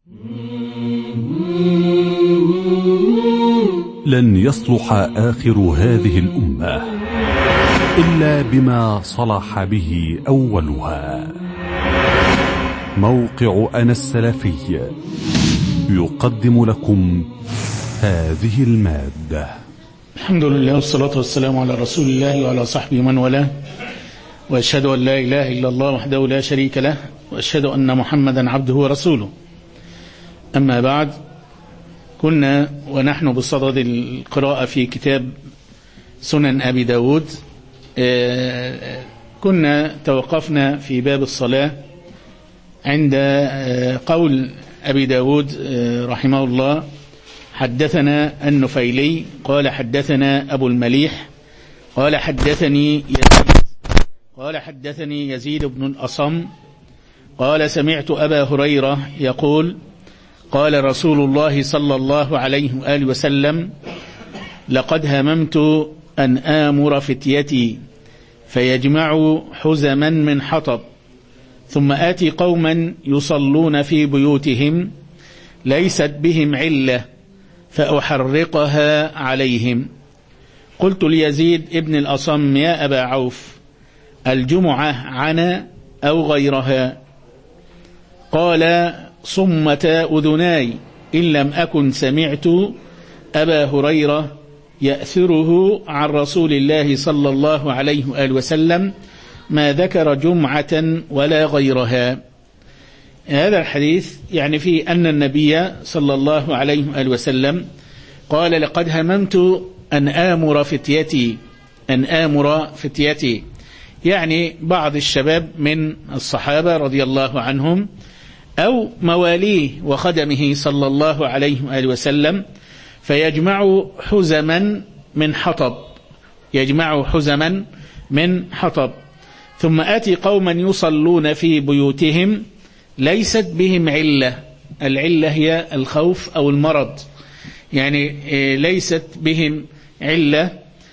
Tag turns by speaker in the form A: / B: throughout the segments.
A: لن يصلح آخر هذه الأمة إلا بما صلح به أولها. موقع أنا السلفي يقدم لكم هذه المادة.
B: الحمد لله والصلاة والسلام على رسول الله وعلى صحبه من والاه، وأشهد أن لا إله إلا الله وحده لا شريك له، وأشهد أن محمدا عبده ورسوله. أما بعد، كنا ونحن بصدد القراءة في كتاب سنن أبي داود. كنا توقفنا في باب الصلاة عند قول أبي داود رحمه الله: حدثنا النفيلي قال حدثنا أبو المليح قال حدثني يزيد بن الأصم قال سمعت أبا هريرة يقول: قال رسول الله صلى الله عليه وآله وسلم: لقد هممت أن آمر فتيتي فيجمعوا حزما من حطب، ثم آتي قوما يصلون في بيوتهم ليست بهم علة فأحرقها عليهم. قلت ليزيد ابن الأصم: يا أبا عوف، الجمعة عنا أو غيرها؟ قال: صمة أذناي، إن لم أكن سمعت أبا هريرة يأثره عن رسول الله صلى الله عليه وآله وسلم ما ذكر جمعة ولا غيرها. هذا الحديث يعني فيه أن النبي صلى الله عليه وآله وسلم قال: لقد هممت أن آمر فتيتي، يعني بعض الشباب من الصحابة رضي الله عنهم أو مواليه وخدمه صلى الله عليه وآله وسلم، فيجمعوا حزما من حطب، ثم آتي قوما يصلون في بيوتهم ليست بهم علة. العلة هي الخوف أو المرض، يعني ليست بهم علة،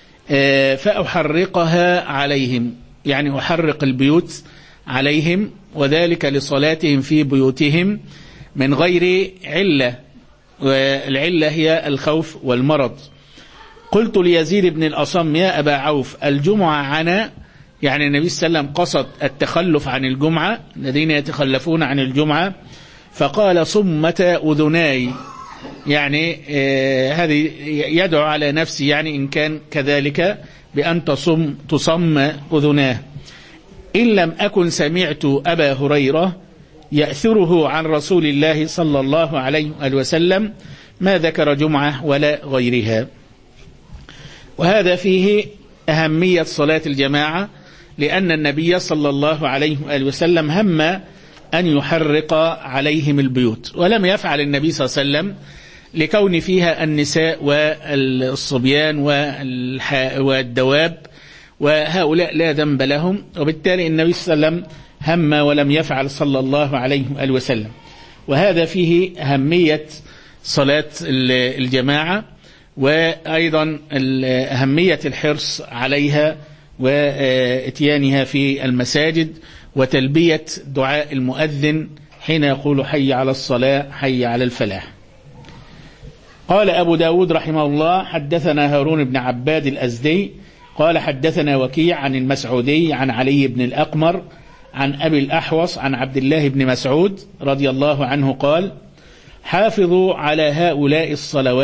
B: فأحرقها عليهم، يعني أحرق البيوت عليهم، وذلك لصلاتهم في بيوتهم من غير علة، والعلة هي الخوف والمرض. قلت ليزيد بن الأصم: يا أبا عوف، الجمعة عنا، يعني النبي صلى الله عليه وسلم قصد التخلف عن الجمعة، الذين يتخلفون عن الجمعة، فقال: صمة أذناي، يعني هذه يدعو على نفسه، يعني إن كان كذلك بأن تصم أذناه. إن لم أكن سمعت أبا هريرة يأثره عن رسول الله صلى الله عليه وسلم ما ذكر جمعة ولا غيرها. وهذا فيه أهمية صلاة الجماعة، لأن النبي صلى الله عليه وسلم هم أن يحرق عليهم البيوت، ولم يفعل النبي صلى الله عليه وسلم لكون فيها النساء والصبيان والدواب، وهؤلاء لا ذنب لهم، وبالتالي النبي صلى الله عليه وسلم هم ولم يفعل صلى الله عليه وسلم. وهذا فيه أهمية صلاة الجماعة، وأيضا أهمية الحرص عليها واتيانها في المساجد، وتلبية دعاء المؤذن حين يقول: حي على الصلاة، حي على الفلاح. قال أبو داود رحمه الله: حدثنا هارون بن عباد الأزدي قال حدثنا وكيع عن المسعودي عن علي بن الأقمر عن أبي الأحوص عن عبد الله بن مسعود رضي الله عنه قال: حافظوا على هؤلاء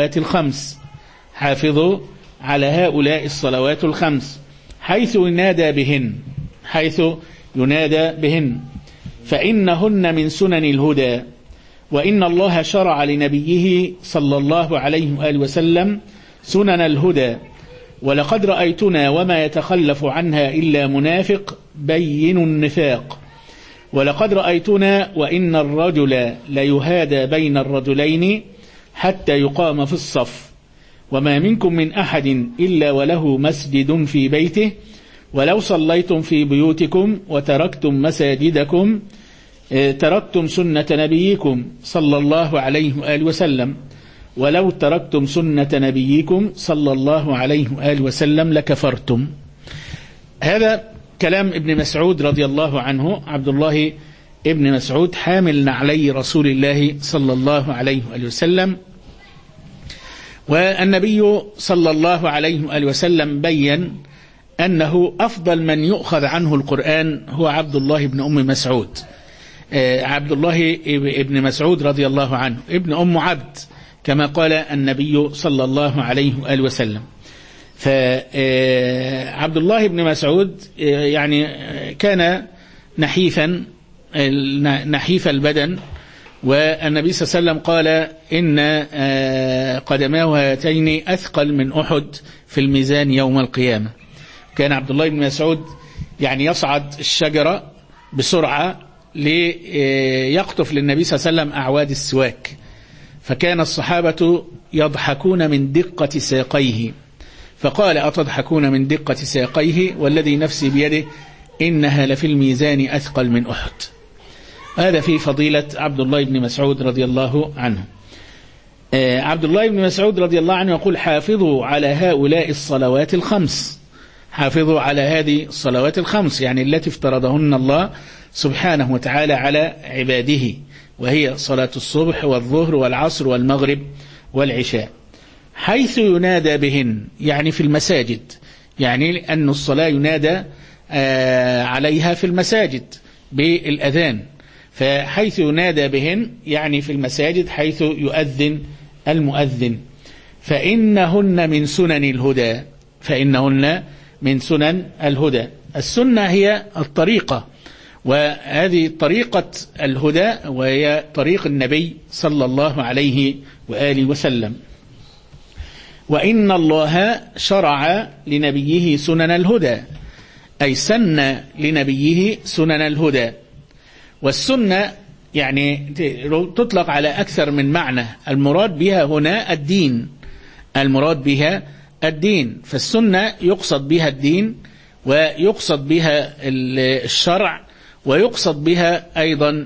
B: الصلوات الخمس حيث ينادى بهن فإنهن من سنن الهدى، وإن الله شرع لنبيه صلى الله عليه وآله وسلم سنن الهدى، ولقد رأيتنا وما يتخلف عنها إلا منافق بين النفاق، ولقد رأيتنا وإن الرجل ليهادى بين الرجلين حتى يقام في الصف، وما منكم من أحد إلا وله مسجد في بيته، ولو صليتم في بيوتكم وتركتم مساجدكم تركتم سنة نبيكم صلى الله عليه وآله وسلم، ولو تركتم سنة نبيكم صلى الله عليه وآله وسلم لكفرتم. هذا كلام ابن مسعود رضي الله عنه، عبد الله ابن مسعود حامل نعلي رسول الله صلى الله عليه وآله وسلم. والنبي صلى الله عليه وآله وسلم بين أنه أفضل من يؤخذ عنه القرآن هو عبد الله بن أم مسعود، عبد الله بن مسعود رضي الله عنه ابن أم عبد، كما قال النبي صلى الله عليه وآله وسلم. فعبد الله بن مسعود يعني كان نحيف البدن، والنبي صلى الله عليه وسلم قال إن قدماه هاتين أثقل من أحد في الميزان يوم القيامة. كان عبد الله بن مسعود يعني يصعد الشجرة بسرعة ليقطف للنبي صلى الله عليه وسلم أعواد السواك، فكان الصحابة يضحكون من دقة ساقيه، فقال أتضحكون من دقة ساقيه والذي نفسي بيده إنها لفي الميزان أثقل من أحد. هذا في فضيلة عبد الله بن مسعود رضي الله عنه. عبد الله بن مسعود رضي الله عنه يقول حافظوا على هؤلاء الصلوات الخمس، حافظوا على هذه الصلوات الخمس يعني التي افترضهن الله سبحانه وتعالى على عباده، وهي صلاة الصبح والظهر والعصر والمغرب والعشاء، حيث ينادى بهن يعني في المساجد، يعني لأن الصلاة ينادى عليها في المساجد بالأذان، فحيث ينادى بهن يعني في المساجد حيث يؤذن المؤذن. فإنهن من سنن الهدى، فإنهن من سنن الهدى. السنة هي الطريقة، وهذه طريقة الهدى وهي طريق النبي صلى الله عليه وآله وسلم. وإن الله شرع لنبيه سنن الهدى، أي سن لنبيه سنن الهدى. والسنة يعني تطلق على أكثر من معنى، المراد بها هنا الدين، المراد بها الدين. فالسنة يقصد بها الدين، ويقصد بها الشرع، ويقصد بها أيضا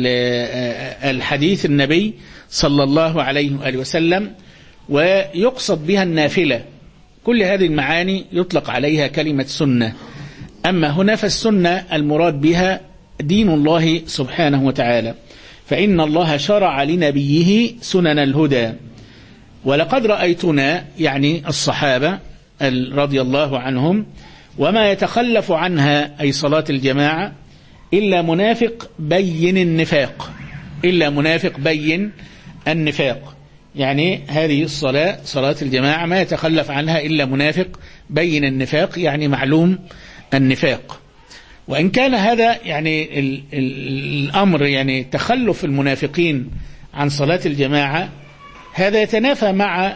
B: الحديث النبي صلى الله عليه وآله وسلم، ويقصد بها النافلة. كل هذه المعاني يطلق عليها كلمة سنة. أما هنا فالسنة المراد بها دين الله سبحانه وتعالى. فإن الله شرع لنبيه سنن الهدى. ولقد رأيتنا يعني الصحابة رضي الله عنهم وما يتخلف عنها أي صلاة الجماعة إلا منافق بين النفاق، إلا منافق بين النفاق. يعني هذه الصلاة صلاة الجماعة ما يتخلف عنها إلا منافق بين النفاق، يعني معلوم النفاق. وإن كان هذا يعني الأمر يعني تخلف المنافقين عن صلاة الجماعة، هذا يتنافى مع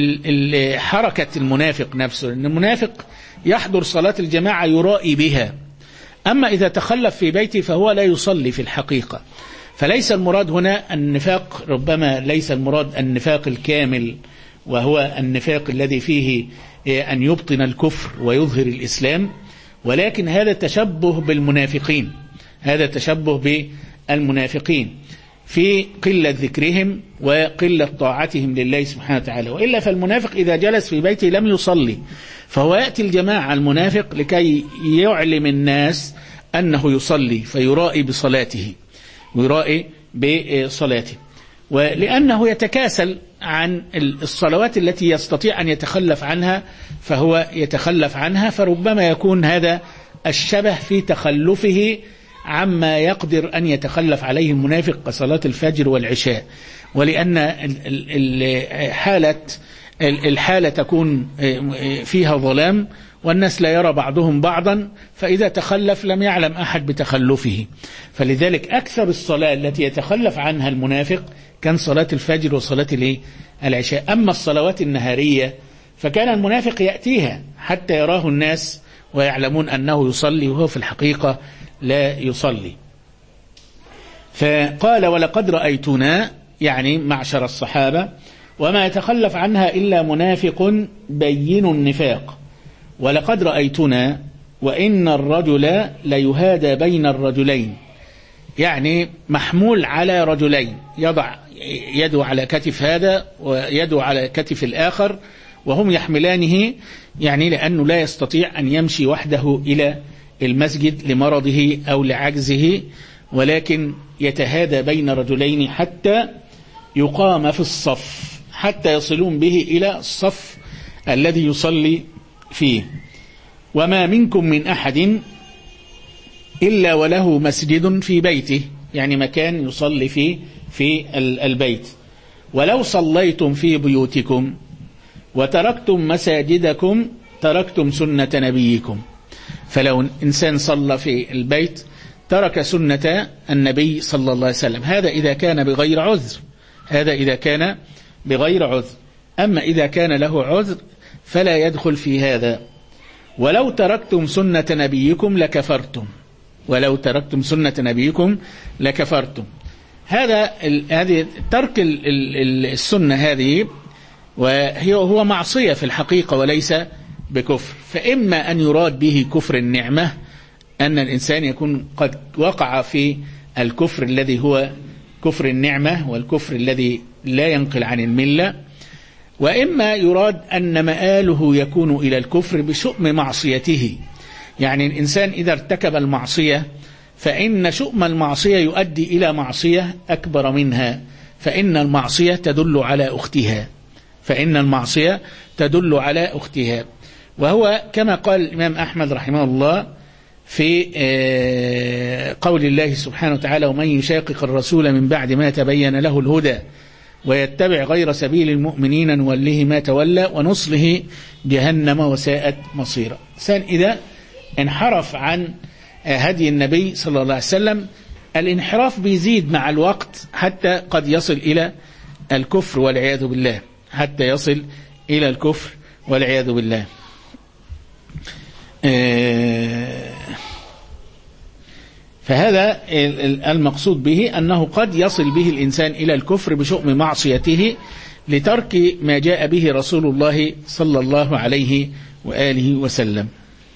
B: حركة المنافق نفسه، لأن المنافق يحضر صلاة الجماعة يرائي بها، أما إذا تخلف في بيته فهو لا يصلي في الحقيقة. فليس المراد هنا النفاق، ربما ليس المراد النفاق الكامل، وهو النفاق الذي فيه أن يبطن الكفر ويظهر الإسلام، ولكن هذا تشبه بالمنافقين، هذا تشبه بالمنافقين في قلة ذكرهم وقلة طاعتهم لله سبحانه وتعالى. وإلا فالمنافق إذا جلس في بيته لم يصلي، فهو يأتي الجماعة المنافق لكي يعلم الناس أنه يصلي، فيرائي بصلاته، ويرائي بصلاته. ولأنه يتكاسل عن الصلوات التي يستطيع أن يتخلف عنها فهو يتخلف عنها، فربما يكون هذا الشبه في تخلفه عما يقدر أن يتخلف عليه المنافق كصلاة الفجر والعشاء. ولأن الحالة تكون فيها ظلام والناس لا يرى بعضهم بعضا، فإذا تخلف لم يعلم أحد بتخلفه. فلذلك أكثر الصلاة التي يتخلف عنها المنافق كان صلاة الفجر وصلاة العشاء. أما الصلوات النهارية فكان المنافق يأتيها حتى يراه الناس ويعلمون أنه يصلي وهو في الحقيقة لا يصلي. فقال ولقد رأيتنا يعني معشر الصحابة وما يتخلف عنها إلا منافق بين النفاق. ولقد رأيتنا وإن الرجل ليهادى بين الرجلين، يعني محمول على رجلين، يضع يده على كتف هذا ويده على كتف الآخر وهم يحملانه، يعني لأنه لا يستطيع أن يمشي وحده إلى المسجد لمرضه أو لعجزه، ولكن يتهادى بين رجلين حتى يقام في الصف، حتى يصلون به إلى الصف الذي يصلي فيه. وما منكم من أحد إلا وله مسجد في بيته، يعني مكان يصلي فيه في البيت. ولو صليتم في بيوتكم وتركتم مساجدكم تركتم سنة نبيكم. فلو إنسان صلى في البيت ترك سنة النبي صلى الله عليه وسلم، هذا إذا كان بغير عذر، هذا إذا كان بغير عذر. أما إذا كان له عذر فلا يدخل في هذا. ولو تركتم سنة نبيكم لكفرتم، ولو تركتم سنة نبيكم لكفرتم. هذه ترك السنة هذه هو معصية في الحقيقة وليس بكفر. فإما أن يراد به كفر النعمة، أن الإنسان يكون قد وقع في الكفر الذي هو كفر النعمة والكفر الذي لا ينقل عن الملة، وإما يراد أن مآله يكون إلى الكفر بشؤم معصيته. يعني الإنسان إذا ارتكب المعصية فإن شؤم المعصية يؤدي إلى معصية أكبر منها، فإن المعصية تدل على أختها، فإن المعصية تدل على أختها. وهو كما قال الإمام أحمد رحمه الله في قول الله سبحانه وتعالى: ومن يشاقق الرسول من بعد ما تبين له الهدى ويتبع غير سبيل المؤمنين نوله ما تولى ونصله جهنم وساءت مصيرا. إنسان إذا انحرف عن هدي النبي صلى الله عليه وسلم، الانحراف بيزيد مع الوقت حتى قد يصل إلى الكفر والعياذ بالله، حتى يصل إلى الكفر والعياذ بالله. فهذا المقصود به أنه قد يصل به الإنسان إلى الكفر بشؤم معصيته لترك ما جاء به رسول الله صلى الله عليه وآله وسلم.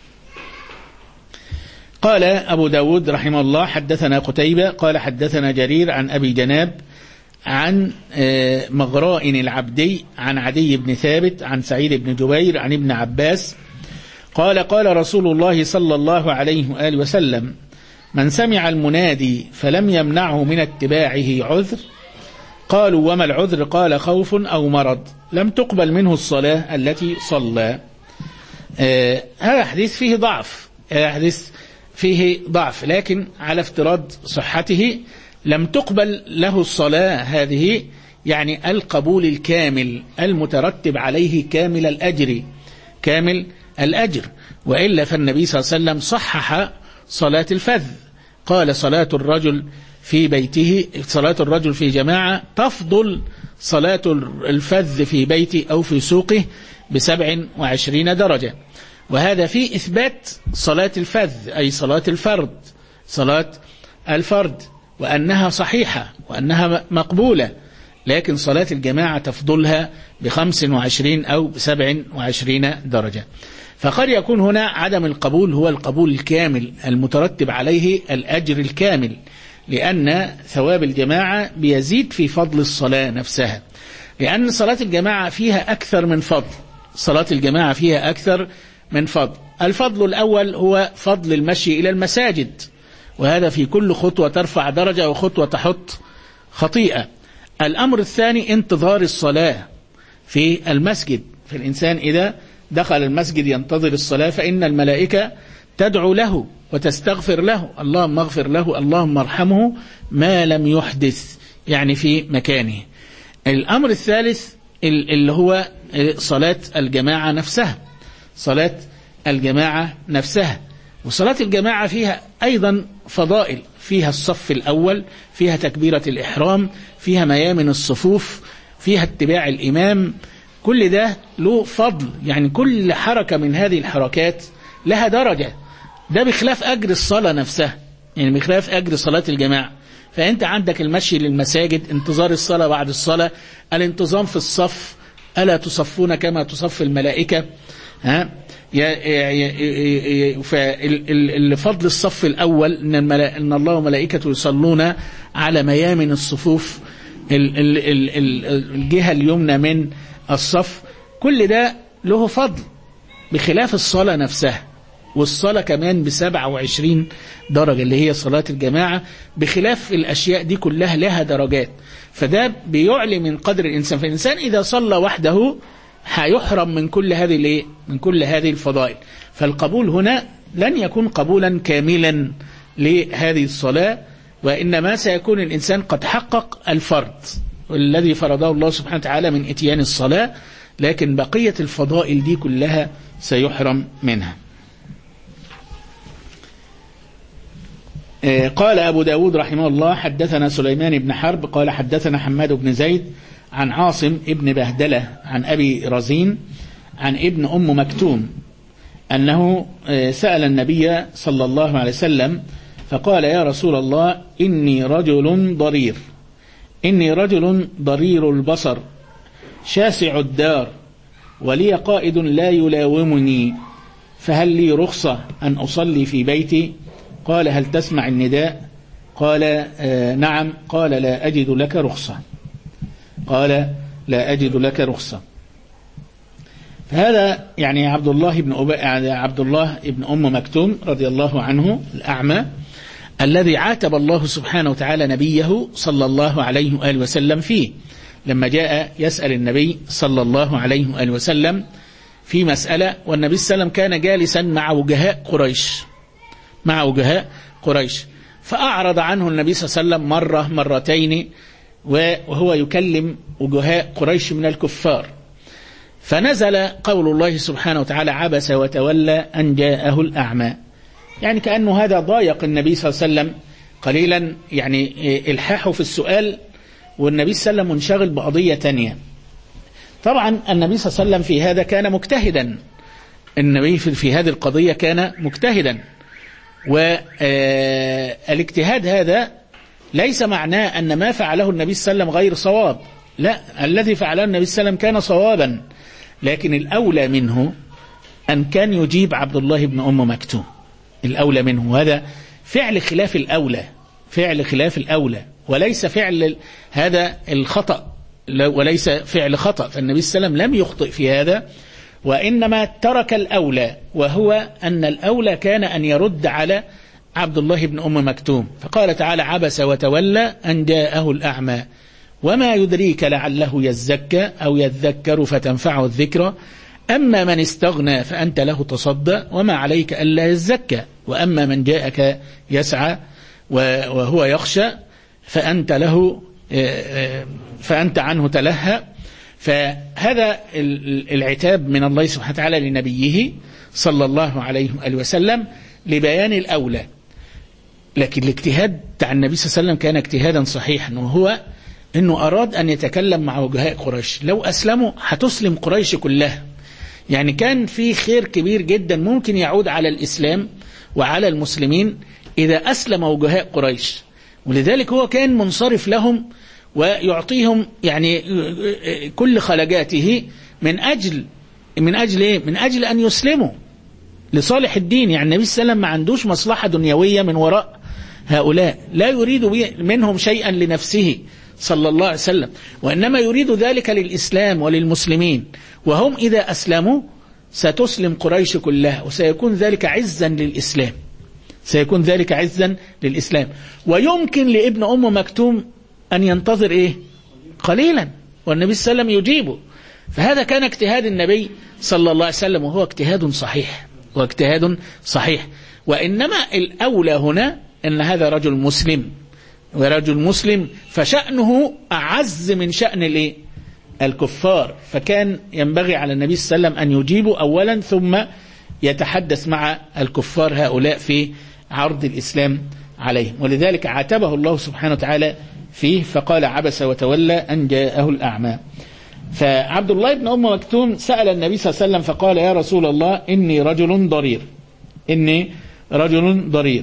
B: قال أبو داود رحمه الله: حدثنا قتيبة قال حدثنا جرير عن أبي جناب عن مغراء العبدي عن عدي بن ثابت عن سعيد بن جبير عن ابن عباس قال: قال رسول الله صلى الله عليه وآله وسلم: من سمع المنادي فلم يمنعه من اتباعه عذر. قالوا: وما العذر؟ قال: خوف أو مرض لم تقبل منه الصلاة التي صلى. هذا حديث فيه ضعف، حديث فيه ضعف، لكن على افتراض صحته لم تقبل له الصلاة هذه، يعني القبول الكامل المترتب عليه كامل الأجر، كامل الأجر. وإلا فالنبي صلى الله عليه وسلم صحح صلاة الفذ، قال: صلاة الرجل في بيته، صلاة الرجل في جماعة تفضل صلاة الفذ في بيته أو في سوقه ب27 درجة. وهذا في إثبات صلاة الفذ، أي صلاة الفرد، صلاة الفرد، وأنها صحيحة وأنها مقبولة. لكن صلاة الجماعة تفضلها ب25 أو ب27 درجة. فقد يكون هنا عدم القبول هو القبول الكامل المترتب عليه الأجر الكامل، لأن ثواب الجماعة بيزيد في فضل الصلاة نفسها، لأن صلاة الجماعة فيها أكثر من فضل، صلاة الجماعة فيها أكثر من فضل. الفضل الأول هو فضل المشي إلى المساجد، وهذا في كل خطوة ترفع درجة وخطوة تحط خطيئة. الأمر الثاني انتظار الصلاة في المسجد، فالإنسان إذا دخل المسجد ينتظر الصلاة فإن الملائكة تدعو له وتستغفر له: اللهم اغفر له، اللهم ارحمه ما لم يحدث، يعني في مكانه. الأمر الثالث اللي هو صلاة الجماعة نفسها، صلاة الجماعة نفسها. وصلاة الجماعة فيها أيضا فضائل، فيها الصف الأول، فيها تكبيرة الإحرام، فيها ميامن الصفوف، فيها اتباع الإمام، كل ده له فضل. يعني كل حركة من هذه الحركات لها درجة، ده بخلاف أجر الصلاة نفسها، يعني بخلاف أجر صلاة الجماعة. فأنت عندك المشي للمساجد، انتظار الصلاة بعد الصلاة، الانتظام في الصف، ألا تصفون كما تصف الملائكة؟ فالفضل الصف الأول إن الله وملائكته يصلون على ميامن الصفوف، الجهة اليمنى من الصف، كل ده له فضل بخلاف الصلاة نفسها. والصلاة كمان ب27 درجة اللي هي صلاة الجماعة، بخلاف الأشياء دي كلها لها درجات. فده بيعلي من قدر الإنسان. فالإنسان إذا صلى وحده هيحرم من كل هذه الفضائل. فالقبول هنا لن يكون قبولا كاملا لهذه الصلاة، وإنما سيكون الإنسان قد حقق الفرض الذي فرضه الله سبحانه وتعالى من إتيان الصلاة، لكن بقية الفضائل دي كلها سيحرم منها. قال أبو داود رحمه الله: حدثنا سليمان بن حرب قال حدثنا حماد بن زيد عن عاصم ابن بهدلة عن أبي رزين عن ابن أم مكتوم أنه سأل النبي صلى الله عليه وسلم فقال: يا رسول الله، إني رجل ضرير البصر شاسع الدار ولي قائد لا يلاومني، فهل لي رخصة أن أصلي في بيتي؟ قال: هل تسمع النداء؟ قال: نعم. قال: لا أجد لك رخصة. فهذا يعني عبد الله بن أم مكتوم رضي الله عنه الأعمى الذي عاتب الله سبحانه وتعالى نبيه صلى الله عليه وآله وسلم فيه، لما جاء يسأل النبي صلى الله عليه وآله وسلم في مسألة، والنبي صلى الله عليه وسلم كان جالسا مع وجهاء قريش، فأعرض عنه النبي صلى الله عليه وسلم مرة مرتين وهو يكلم وجهاء قريش من الكفار، فنزل قول الله سبحانه وتعالى: عبس وتولى أن جاءه الأعمى. يعني كأنه هذا ضايق النبي صلى الله عليه وسلم قليلا، يعني إلحاحه في السؤال، والنبي صلى الله عليه وسلم منشغل بقضية تانية. طبعا النبي صلى الله عليه وسلم في هذا كان مجتهدا، النبي في هذه القضية كان مجتهدا، والاجتهاد هذا ليس معناه أن ما فعله النبي صلى الله عليه وسلم غير صواب، لا، الذي فعله النبي صلى الله عليه وسلم كان صوابا، لكن الأولى منه أن كان يجيب عبد الله بن أم مكتوم، الأولى منه، هذا فعل خلاف الأولى وليس فعل هذا الخطأ، وليس فعل خطأ. فالنبي صلى الله عليه وسلم لم يخطئ في هذا، وإنما ترك الأولى، وهو أن الأولى كان أن يرد على عبد الله بن أم مكتوم. فقال تعالى: عبس وتولى أن جاءه الأعمى وما يدريك لعله يزكى أو يذكر فتنفعه الذكرى، أما من استغنى فأنت له تصدى وما عليك ألا يزكى، وأما من جاءك يسعى وهو يخشى فأنت عنه تلهى. فهذا العتاب من الله سبحانه وتعالى لنبيه صلى الله عليه وآله وسلم لبيان الأولى، لكن الاجتهاد بتاع النبي صلى الله عليه وسلم كان اجتهادا صحيحا، وهو أنه أراد أن يتكلم مع وجهاء قريش. لو أسلموا هتسلم قريش كلها، يعني كان في خير كبير جدا ممكن يعود على الإسلام وعلى المسلمين إذا أسلم وجهاء قريش، ولذلك هو كان منصرف لهم ويعطيهم يعني كل خلقاته من أجل إيه؟ من أجل أن يسلموا لصالح الدين. يعني النبي صلى الله عليه وسلم ما عندوش مصلحة دنيوية من وراء هؤلاء، لا يريد منهم شيئا لنفسه صلى الله عليه وسلم، وإنما يريد ذلك للإسلام وللمسلمين، وهم إذا أسلموا ستسلم قريش كلها، وسيكون ذلك عزا للإسلام. ويمكن لابن أم مكتوم أن ينتظر قليلا، والنبي صلى الله عليه وسلم يجيبه. فهذا كان اجتهاد النبي صلى الله عليه وسلم، وهو اجتهاد صحيح. وإنما الأولى هنا أن هذا رجل مسلم، ورجل مسلم فشأنه أعز من شأن الكفار، فكان ينبغي على النبي صلى الله عليه وسلم أن يجيبه أولا، ثم يتحدث مع الكفار هؤلاء في عرض الإسلام عليهم. ولذلك عاتبه الله سبحانه وتعالى فيه، فقال: عبس وتولى أن جاءه الأعمى. فعبد الله بن أم مكتوم سأل النبي صلى الله عليه وسلم فقال: يا رسول الله، إني رجل ضرير.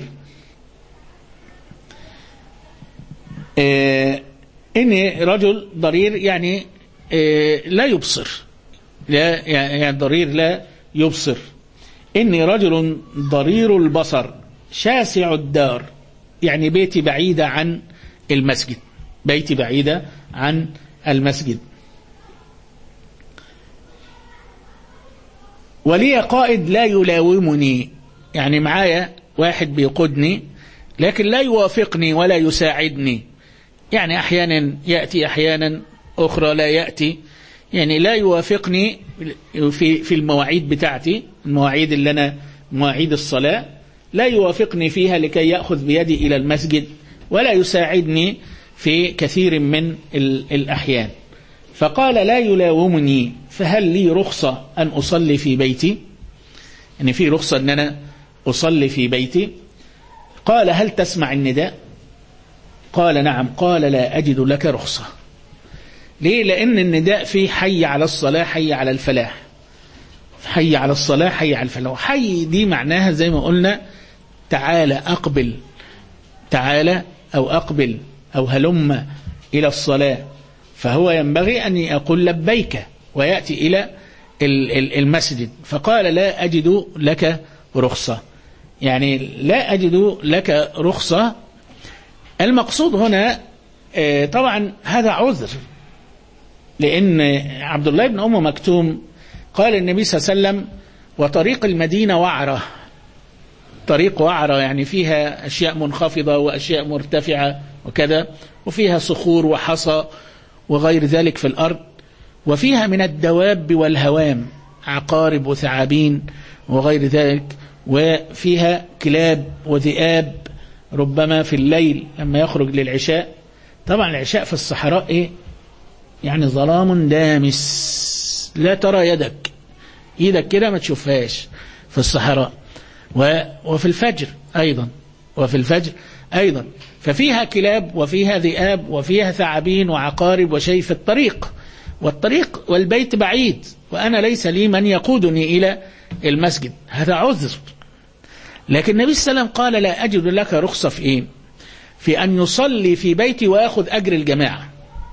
B: إني رجل ضرير يعني لا يبصر، يعني ضرير لا يبصر. إني رجل ضرير البصر شاسع الدار، يعني بيتي بعيدة عن المسجد، ولي قائد لا يلاومني، يعني معايا واحد بيقودني لكن لا يوافقني ولا يساعدني، يعني أحيانا يأتي أحيانا أخرى لا يأتي، يعني لا يوافقني في المواعيد بتاعتي، المواعيد اللي أنا مواعيد الصلاة لا يوافقني فيها لكي يأخذ بيدي إلى المسجد ولا يساعدني في كثير من الأحيان. فقال لا يلاومني، فهل لي رخصة أن أصلي في بيتي؟ يعني في رخصة أن أنا أصلي في بيتي؟ قال هل تسمع النداء؟ قال نعم. قال لا أجد لك رخصة. ليه؟ لأن النداء فيه حي على الصلاة حي على الفلاح، حي على الصلاة حي على الفلاح. حي دي معناها زي ما قلنا تعالى أقبل، تعالى أو أقبل أو هلم إلى الصلاة، فهو ينبغي أن يقول لبيك ويأتي إلى المسجد. فقال لا أجد لك رخصة، يعني لا أجد لك رخصة. المقصود هنا طبعا هذا عذر، لأن عبد الله بن أم مكتوم قال النبي صلى الله عليه وسلم وطريق المدينة وعرة، طريق وعرة يعني فيها أشياء منخفضة وأشياء مرتفعة وكذا، وفيها صخور وحصى وغير ذلك في الأرض، وفيها من الدواب والهوام عقارب وثعابين وغير ذلك، وفيها كلاب وذئاب ربما في الليل لما يخرج للعشاء. طبعا العشاء في الصحراء إيه؟ يعني ظلام دامس، لا ترى يدك كده ما تشوفهاش في الصحراء، وفي الفجر أيضا، وفي الفجر أيضا، ففيها كلاب وفيها ذئاب وفيها ثعابين وعقارب وشيء في الطريق، والطريق والبيت بعيد وأنا ليس لي من يقودني إلى المسجد، هذا عذر. لكن النبي صلى الله عليه وسلم قال لا أجد لك رخصة في إيه؟ في أن يصلي في بيتي ويأخذ أجر الجماعة.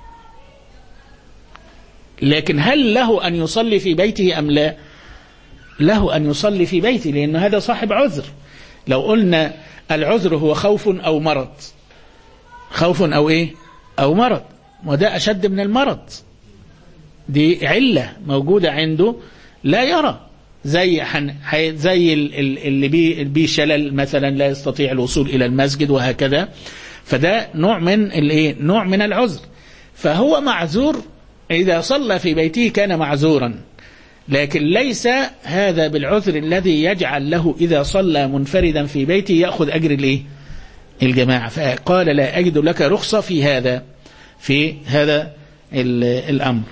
B: لكن هل له أن يصلي في بيته أم لا؟ له أن يصلي في بيته، لأن هذا صاحب عذر. لو قلنا العذر هو خوف أو مرض، خوف أو إيه؟ أو مرض، وده أشد من المرض، دي علة موجودة عنده لا يرى، زي اللي بيه شلل مثلا لا يستطيع الوصول إلى المسجد وهكذا، فده نوع من الإيه؟ نوع من العذر، فهو معذور. إذا صلى في بيته كان معذورا، لكن ليس هذا بالعذر الذي يجعل له إذا صلى منفردا في بيته يأخذ أجر الإيه؟ الجماعة. فقال لا أجد لك رخصة في هذا الأمر.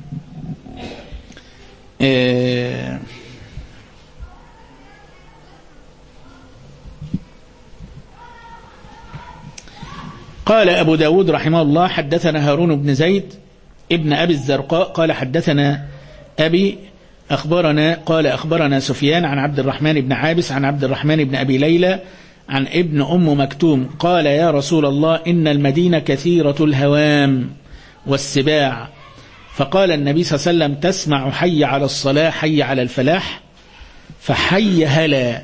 B: قال أبو داود رحمه الله حدثنا هارون بن زيد ابن أبي الزرقاء قال حدثنا أبي أخبرنا سفيان عن عبد الرحمن بن عابس عن عبد الرحمن بن أبي ليلى عن ابن أم مكتوم قال يا رسول الله إن المدينة كثيرة الهوام والسباع، فقال النبي صلى الله عليه وسلم تسمع حي على الصلاة حي على الفلاح، فحي هلا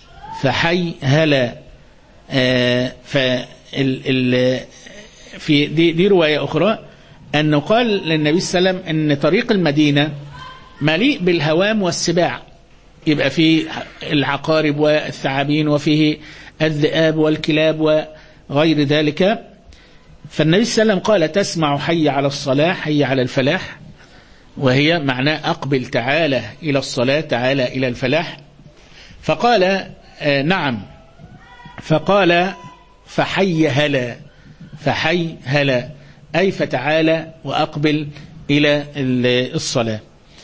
B: في دي رواية أخرى أنه قال للنبي صلى الله عليه وسلم أن طريق المدينة مليء بالهوام والسباع، يبقى فيه العقارب والثعابين وفيه الذئاب والكلاب وغير ذلك. فالنبي صلى الله عليه وسلم قال تسمع حي على الصلاة حي على الفلاح، وهي معناه أقبل تعالى إلى الصلاة تعالى إلى الفلاح. فقال نعم، فقال فحي هلا أي فتعالى وأقبل إلى الصلاة.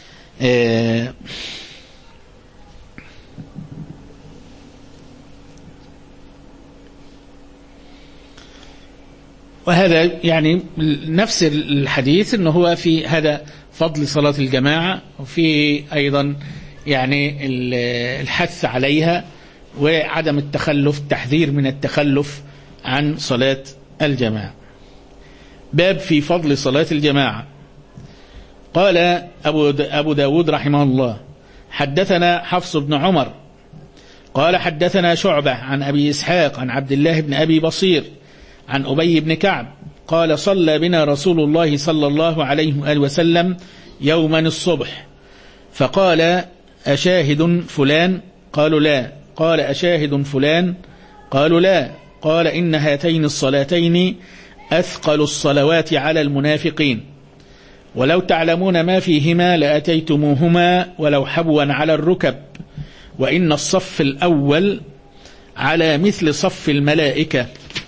B: وهذا يعني نفس الحديث أنه هو في هذا فضل صلاة الجماعة، وفي أيضا يعني الحث عليها وعدم التخلف، التحذير من التخلف عن صلاة الجماعة. باب في فضل صلاة الجماعة. قال أبو داود رحمه الله حدثنا حفص بن عمر قال حدثنا شعبة عن أبي إسحاق عن عبد الله بن أبي بصير عن أبي بن كعب قال صلى بنا رسول الله صلى الله عليه وآله وسلم يوما الصبح، فقال أشاهد فلان؟ قالوا لا، قال أشاهد فلان؟ قالوا لا. قال إن هاتين الصلاتين أثقل الصلوات على المنافقين، ولو تعلمون ما فيهما لأتيتموهما ولو حبوا على الركب، وإن الصف الأول على مثل صف الملائكة،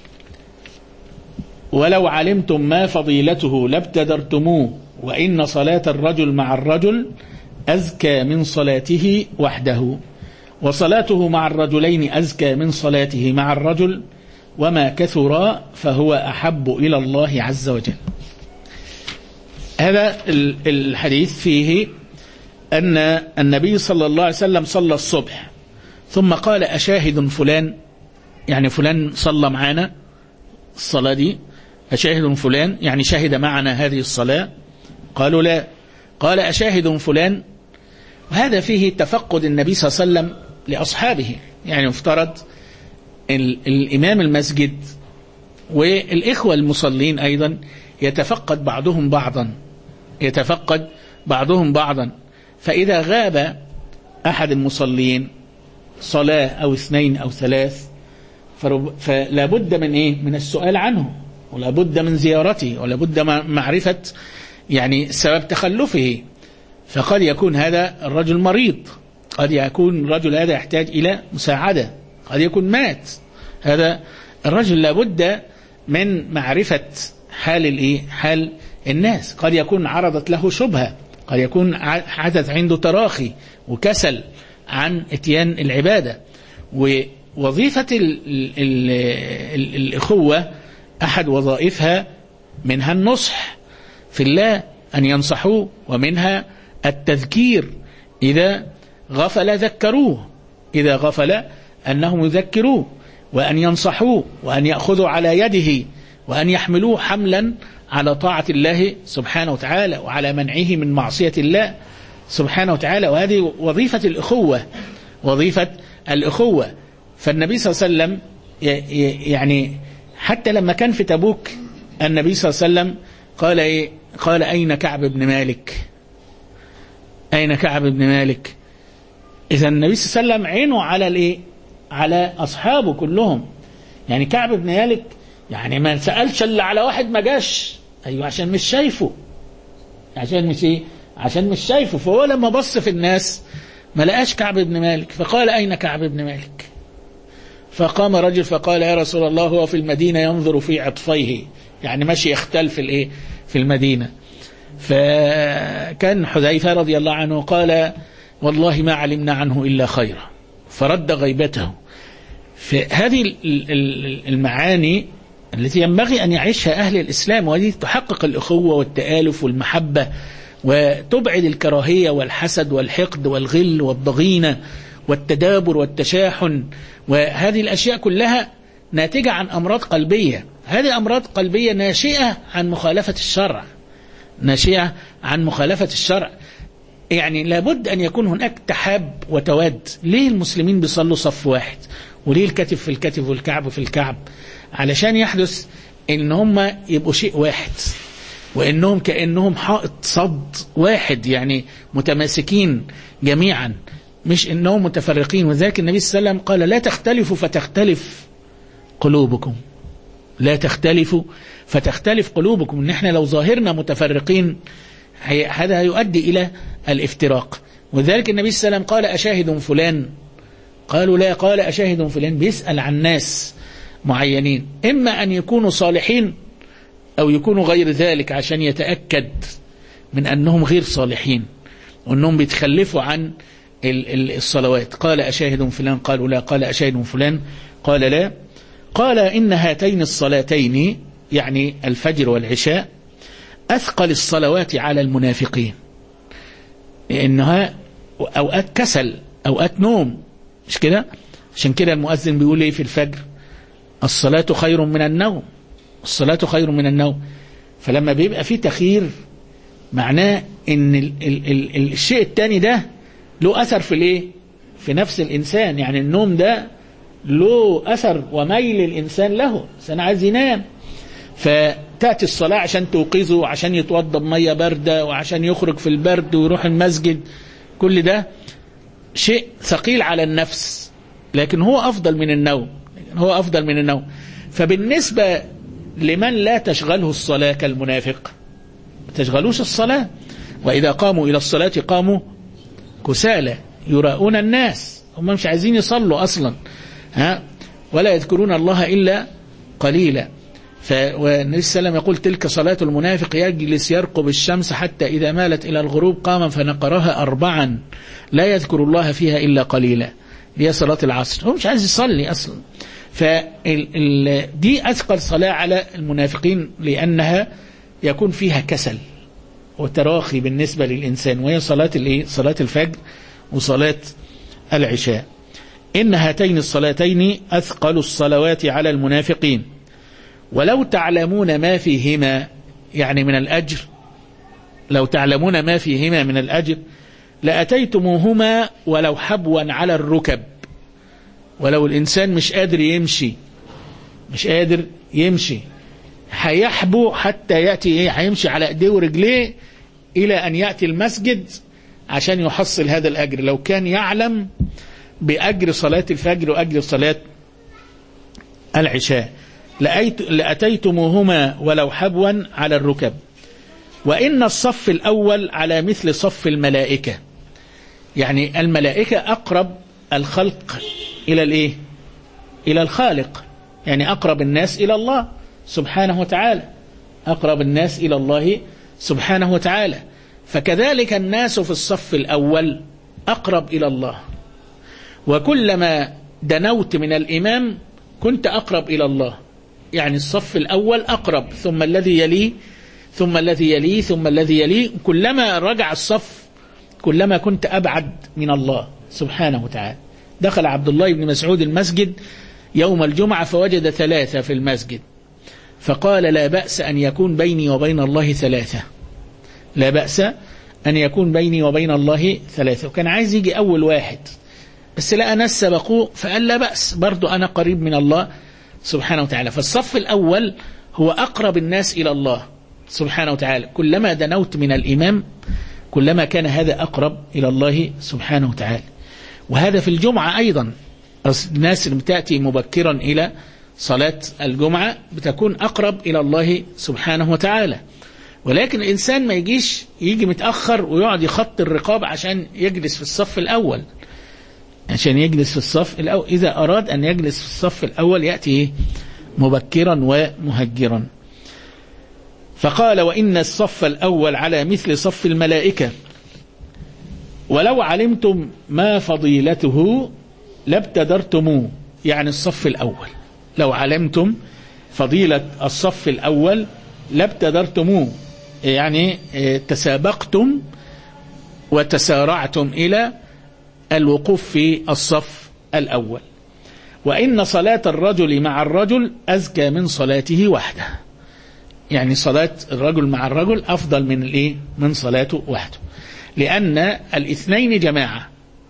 B: ولو علمتم ما فضيلته لابتدرتموه، وإن صلاة الرجل مع الرجل أزكى من صلاته وحده، وصلاته مع الرجلين أزكى من صلاته مع الرجل، وما كثر فهو أحب إلى الله عز وجل. هذا الحديث فيه أن النبي صلى الله عليه وسلم صلى الصبح ثم قال أشاهد فلان؟ يعني فلان صلى معنا الصلاة دي، أشاهد فلان يعني شهد معنا هذه الصلاة؟ قالوا لا. قال أشاهد فلان؟ وهذا فيه تفقد النبي صلى الله عليه وسلم لأصحابه. يعني مفترض الإمام المسجد والإخوة المصلين أيضا يتفقد بعضهم بعضا، فإذا غاب أحد المصلين صلاة أو اثنين أو ثلاث فلا بد من إيه؟ من السؤال عنه، ولا بد من زيارته، ولا بد من معرفة يعني سبب تخلفه. فقد يكون هذا الرجل مريض، قد يكون الرجل هذا يحتاج إلى مساعدة، قد يكون مات هذا الرجل، لابد من معرفة حال الناس. قد يكون عرضت له شبهة، قد يكون حدث عنده تراخي وكسل عن اتيان العبادة. ووظيفة الإخوة أحد وظائفها منها النصح في الله، أن ينصحوه، ومنها التذكير، إذا غفل ذكروه، إذا غفل أنهم يذكروه، وأن ينصحوه، وأن يأخذوا على يده، وأن يحملوه حملا على طاعة الله سبحانه وتعالى، وعلى منعه من معصية الله سبحانه وتعالى. وهذه وظيفة الأخوة. فالنبي صلى الله عليه وسلم يعني حتى لما كان في تبوك النبي صلى الله عليه وسلم قال إيه؟ قال أين كعب بن مالك؟ أين كعب بن مالك؟ إذا النبي صلى الله عليه وسلم عينه على الإيه؟ على أصحابه كلهم. يعني كعب بن مالك يعني ما سألش إلا على واحد ما جاش، أيوة عشان مش شايفه، عشان مش شايفه. فهو لما بص في الناس ما لقاش كعب بن مالك، فقال أين كعب بن مالك؟ فقام رجل فقال يا رسول الله هو في المدينة ينظر في عطفيه، يعني ماشي يختل في المدينة. فكان حذيفة رضي الله عنه قال والله ما علمنا عنه إلا خيرا، فرد غيبته. فهذه المعاني التي ينبغي أن يعيشها أهل الإسلام، وهذه تحقق الأخوة والتآلف والمحبة، وتبعد الكراهية والحسد والحقد والغل والضغينة والتدابر والتشاحن. وهذه الأشياء كلها ناتجة عن أمراض قلبية. هذه أمراض قلبية ناشئة عن مخالفة الشرع، يعني لابد أن يكون هناك تحاب وتواد. ليه المسلمين بيصلوا صف واحد؟ وليه الكتف في الكتف والكعب في الكعب؟ علشان يحدث إن هم يبقوا شيء واحد، وإنهم كأنهم حائط صد واحد، يعني متماسكين جميعا، مش إنهم متفرقين. وذلك النبي صلى الله عليه وسلم قال لا تختلفوا فتختلف قلوبكم، لا تختلفوا فتختلف قلوبكم. إن احنا لو ظاهرنا متفرقين هذا يؤدي إلى الافتراق. وذلك النبي صلى الله عليه وسلم قال أشاهد فلان؟ قالوا لا. قال أشاهد فلان بيسأل عن ناس معينين، إما أن يكونوا صالحين أو يكونوا غير ذلك، عشان يتأكد من أنهم غير صالحين وأنهم بيتخلفوا عن الصلوات. قال أشاهد فلان؟ قالوا لا. قال أشاهد فلان؟ قال لا. قال إن هاتين الصلاتين يعني الفجر والعشاء أثقل الصلوات على المنافقين، لأنها أوقات كسل، أوقات نوم، مش كده؟ عشان كده المؤذن بيقول إيه في الفجر؟ الصلاة خير من النوم، الصلاة خير من النوم. فلما بيبقى فيه تخيير معناه ان الشيء التاني ده له أثر في نفس الإنسان. يعني النوم ده له أثر وميل الإنسان له، الإنسان عايز ينام، فتأتي الصلاة عشان توقظه، عشان يتوضى بمية باردة، وعشان يخرج في البرد ويروح المسجد. كل ده شيء ثقيل على النفس، لكن هو أفضل من النوم. فبالنسبة لمن لا تشغله الصلاة كالمنافق، تشغلوش الصلاة، وإذا قاموا إلى الصلاة قاموا كسالى يراؤون الناس، هم مش عايزين يصلوا أصلا، ولا يذكرون الله إلا قليلا. والنبي صلى الله عليه وسلم يقول: تلك صلاة المنافق، يجلس يرقب الشمس حتى إذا مالت إلى الغروب قام فنقرها 4 لا يذكر الله فيها إلا قليلا. دي صلاة العصر، هو مش عايز يصلي أصلا. دي أثقل صلاة على المنافقين، لأنها يكون فيها كسل وتراخي بالنسبة للإنسان، وهي صلاة الفجر وصلاة العشاء. إن هاتين الصلاتين أثقل الصلوات على المنافقين، ولو تعلمون ما فيهما يعني من الأجر، لو تعلمون ما فيهما من الأجر لأتيتموهما ولو حبوا على الركب. ولو الإنسان مش قادر يمشي هيحبو حتى يأتي هيمشي على ايديه ورجليه إلى أن يأتي المسجد عشان يحصل هذا الأجر، لو كان يعلم بأجر صلاة الفجر وأجر صلاة العشاء. لأتيتموهما ولو حبوا على الركب. وإن الصف الأول على مثل صف الملائكة، يعني الملائكة أقرب الخلق إلى إلى الخالق، يعني أقرب الناس إلى الله سبحانه وتعالى، فكذلك الناس في الصف الأول أقرب إلى الله، وكلما دنوت من الإمام كنت أقرب إلى الله، يعني الصف الأول أقرب، ثم الذي يليه ثم الذي يليه ثم الذي يليه، كلما رجع الصف كلما كنت أبعد من الله سبحانه وتعالى. دخل عبد الله بن مسعود المسجد يوم الجمعة فوجد 3 في المسجد، فقال: لا بأس أن يكون بيني وبين الله 3، لا بأس أن يكون بيني وبين الله 3. وكان عايز يجي أول واحد، بس لقى ناس سبقوه فقال: لا بأس، برضو أنا قريب من الله سبحانه وتعالى. فالصف الأول هو أقرب الناس إلى الله سبحانه وتعالى، كلما دنوت من الإمام كلما كان هذا أقرب إلى الله سبحانه وتعالى. وهذا في الجمعة أيضا، الناس اللي بتأتي مبكرا إلى صلاة الجمعة بتكون أقرب إلى الله سبحانه وتعالى. ولكن الإنسان ما يجي متأخر ويقعد يخط الرقاب عشان يجلس في الصف الأول، إذا أراد أن يجلس في الصف الأول يأتي مبكرا ومهجرا. فقال: وإن الصف الأول على مثل صف الملائكة، ولو علمتم ما فضيلته لابتدرتموه. يعني الصف الأول لو علمتم فضيلة الصف الأول لابتدرتموه، يعني تسابقتم وتسارعتم إلى الوقوف في الصف الأول. وإن صلاة الرجل مع الرجل أزكى من صلاته وحده، يعني صلاة الرجل مع الرجل أفضل من صلاته وحده، لأن الاثنين جماعة،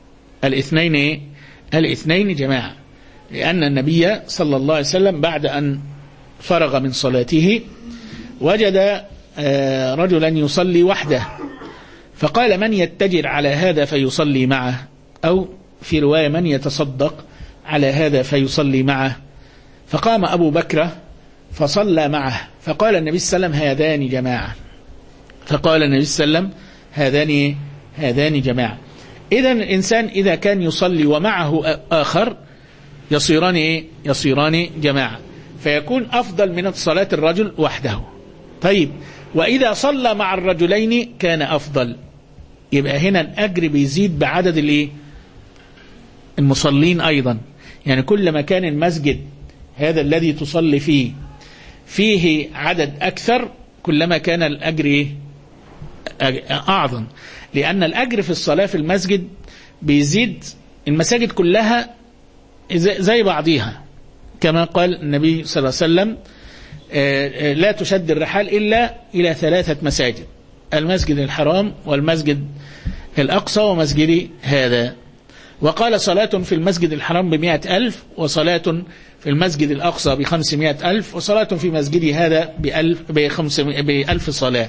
B: الاثنين جماعة، لأن النبي صلى الله عليه وسلم بعد أن فرغ من صلاته وجد رجلا يصلي وحده، فقال: من يتجر على هذا فيصلي معه، أو في رواية: من يتصدق على هذا فيصلي معه. فقام أبو بكر فصلى معه، فقال النبي صلى الله عليه وسلم: هذان جماعة، فقال النبي صلى الله عليه وسلم: هذان جماعة. إذن الإنسان إذا كان يصلي ومعه آخر يصيران جماعة، فيكون أفضل من صلاة الرجل وحده. طيب، وإذا صلى مع الرجلين كان أفضل، يبقى هنا الأجر بيزيد بعدد المصلين أيضا، يعني كلما كان المسجد هذا الذي تصلي فيه عدد أكثر كلما كان الأجر أعظم، لأن الأجر في الصلاة في المسجد بيزيد. المساجد كلها زي بعضيها، كما قال النبي صلى الله عليه وسلم: لا تشد الرحال إلا إلى 3 مساجد، المسجد الحرام والمسجد الأقصى ومسجد هذا. وقال: صلاة في المسجد الحرام ب100,000، وصلاة في المسجد الأقصى ب500,000، وصلاة في مسجد هذا ب1000 صلاة.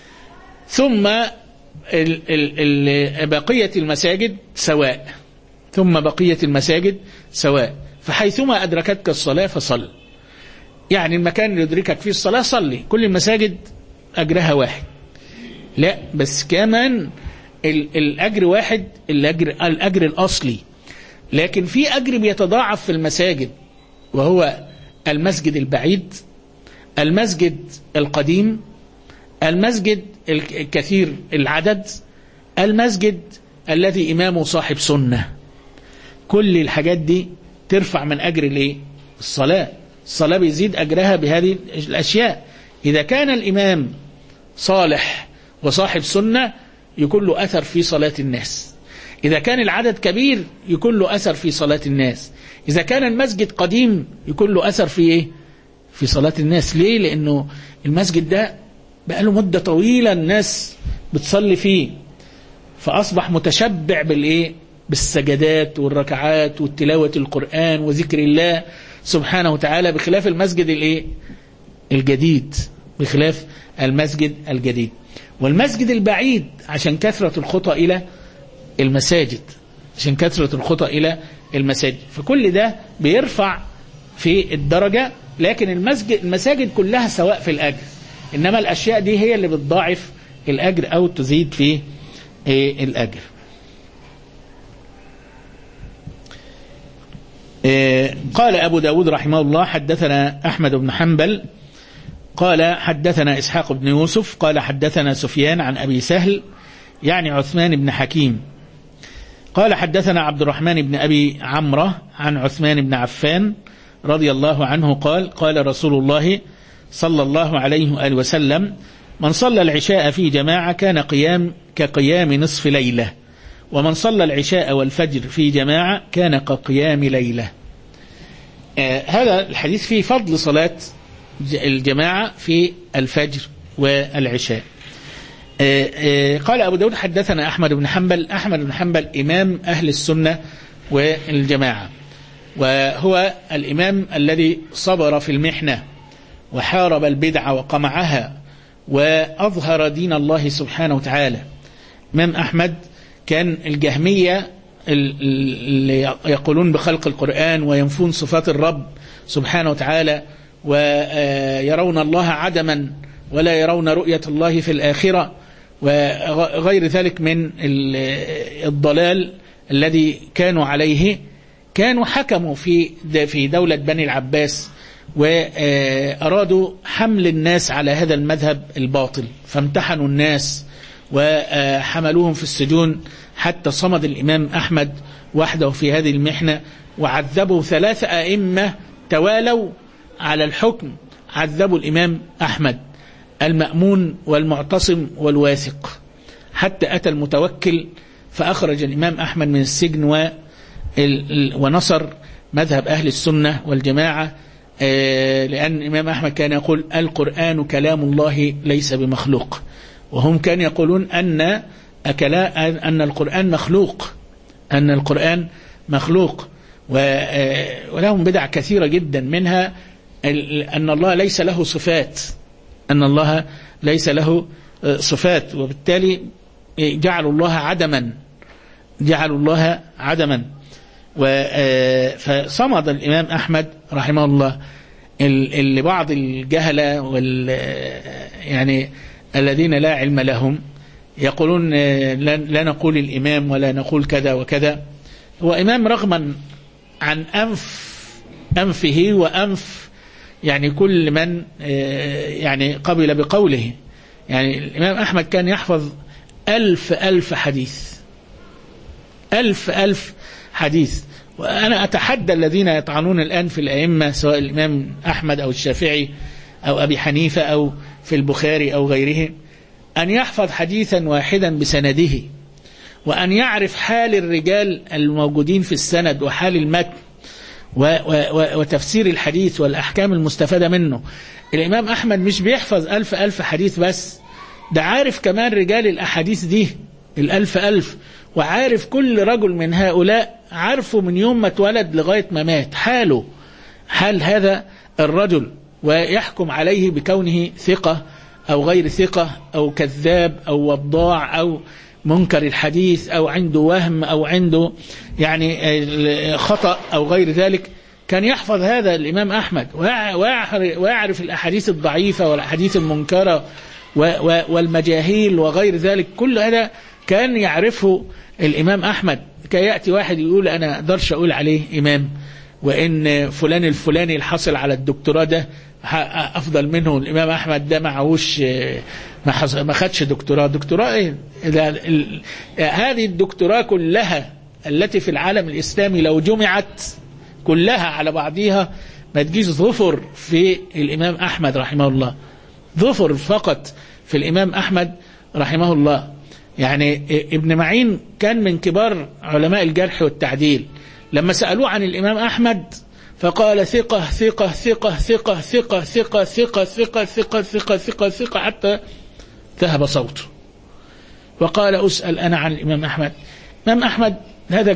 B: ثم بقية المساجد سواء، ثم بقية المساجد سواء، فحيثما أدركتك الصلاة فصل. يعني المكان اللي يدركك فيه الصلاة صلي، كل المساجد أجرها واحد. لا بس كمان الأجر واحد، الأجر الأصلي، لكن في أجر بيتضاعف في المساجد، وهو المسجد البعيد، المسجد القديم، المسجد الكثير العدد، المسجد الذي إمامه صاحب سنة. كل الحاجات دي ترفع من أجر الصلاة. الصلاة بيزيد أجرها بهذه الأشياء. إذا كان الإمام صالح وصاحب سنة يكون له أثر في صلاة الناس. إذا كان العدد كبير يكون له أثر في صلاة الناس. إذا كان المسجد قديم يكون له أثر في إيه؟ في صلاة الناس. ليه؟ لأنه المسجد ده بقاله مدة طويلة الناس بتصلي فيه، فأصبح متشبع بالسجدات والركعات والتلاوة القرآن وذكر الله سبحانه وتعالى، بخلاف المسجد الجديد، بخلاف المسجد الجديد. والمسجد البعيد عشان كثرة الخطى إلى المساجد، عشان كثرة الخطى إلى المساجد، فكل ده بيرفع في الدرجة. لكن المساجد كلها سواء في الأجر، إنما الأشياء دي هي اللي بتضاعف الأجر أو تزيد في الأجر. قال أبو داود رحمه الله: حدثنا أحمد بن حنبل قال حدثنا إسحاق بن يوسف قال حدثنا سفيان عن أبي سهل يعني عثمان بن حكيم قال حدثنا عبد الرحمن بن أبي عمرة عن عثمان بن عفان رضي الله عنه قال: قال رسول الله صلى الله عليه وآله وسلم: من صلى العشاء في جماعة كان كقيام نصف ليلة، ومن صلى العشاء والفجر في جماعة كان كقيام ليلة. هذا الحديث فيه فضل صلاة الجماعة في الفجر والعشاء. قال أبو داود: حدثنا أحمد بن حنبل. أحمد بن حنبل إمام أهل السنة والجماعة، وهو الإمام الذي صبر في المحنة وحارب البدع وقمعها وأظهر دين الله سبحانه وتعالى. إمام أحمد كان الجهمية اللي يقولون بخلق القرآن وينفون صفات الرب سبحانه وتعالى ويرون الله عدما ولا يرون رؤية الله في الآخرة وغير ذلك من الضلال الذي كانوا عليه، كانوا حكموا في دولة بني العباس وأرادوا حمل الناس على هذا المذهب الباطل، فامتحنوا الناس وحملوهم في السجون حتى صمد الإمام أحمد وحده في هذه المحنة، وعذبوا 3 أئمة توالوا على الحكم، عذبوا الإمام أحمد: المأمون والمعتصم والواثق، حتى أتى المتوكل فأخرج الإمام أحمد من السجن ونصر مذهب أهل السنة والجماعة، لأن الإمام أحمد كان يقول: القرآن كلام الله ليس بمخلوق، وهم كانوا يقولون أن القرآن مخلوق، أن القرآن مخلوق. ولهم بدع كثيرة جدا، منها أن الله ليس له صفات، أن الله ليس له صفات، وبالتالي جعلوا الله عدما. فصمد الإمام أحمد رحمه الله. لبعض الجهلة يعني الذين لا علم لهم يقولون لا نقول الإمام ولا نقول كذا وكذا. هو إمام رغما عن أنفه وأنف يعني كل من يعني قبل بقوله. يعني الإمام أحمد كان يحفظ 1000 حديث، 1000 حديث. وأنا أتحدى الذين يطعنون الآن في الأئمة، سواء الإمام أحمد أو الشافعي أو أبي حنيفة أو في البخاري أو غيره، أن يحفظ حديثا واحدا بسنده، وأن يعرف حال الرجال الموجودين في السند وحال المتن وتفسير الحديث والأحكام المستفادة منه. الإمام أحمد مش بيحفظ 1000 حديث بس، ده عارف كمان رجال الأحاديث دي 1000، وعارف كل رجل من هؤلاء، عارفه من يوم ما اتولد لغاية ما مات، حال هذا الرجل، ويحكم عليه بكونه ثقة أو غير ثقة أو كذاب أو وضاع منكر الحديث أو عنده وهم أو عنده يعني خطأ أو غير ذلك، كان يحفظ هذا الإمام أحمد ويعرف الأحاديث الضعيفة والأحاديث المنكرة والمجاهيل وغير ذلك. كل هذا كان يعرفه الإمام أحمد. كي يأتي واحد يقول أنا أقدرش أقول عليه إمام، وإن فلان الفلاني الحصل على الدكتوراه ده أفضل منه، الإمام أحمد ده معهوش ما خدش دكتوراه إيه؟ هذه الدكتوراه كلها التي في العالم الإسلامي لو جمعت كلها على بعضها ما تجيش ظفر في الإمام أحمد رحمه الله، ظفر فقط في الإمام أحمد رحمه الله. يعني ابن معين كان من كبار علماء الجرح والتعديل، لما سألوه عن الإمام أحمد فقال ثقة ثقة ثقة ثقة ثقة ثقة ثقة ثقة ثقة ثقة ثقة ثقة حتى ذهب صوته. وقال أسأل أنا عن الإمام أحمد. الإمام أحمد هذا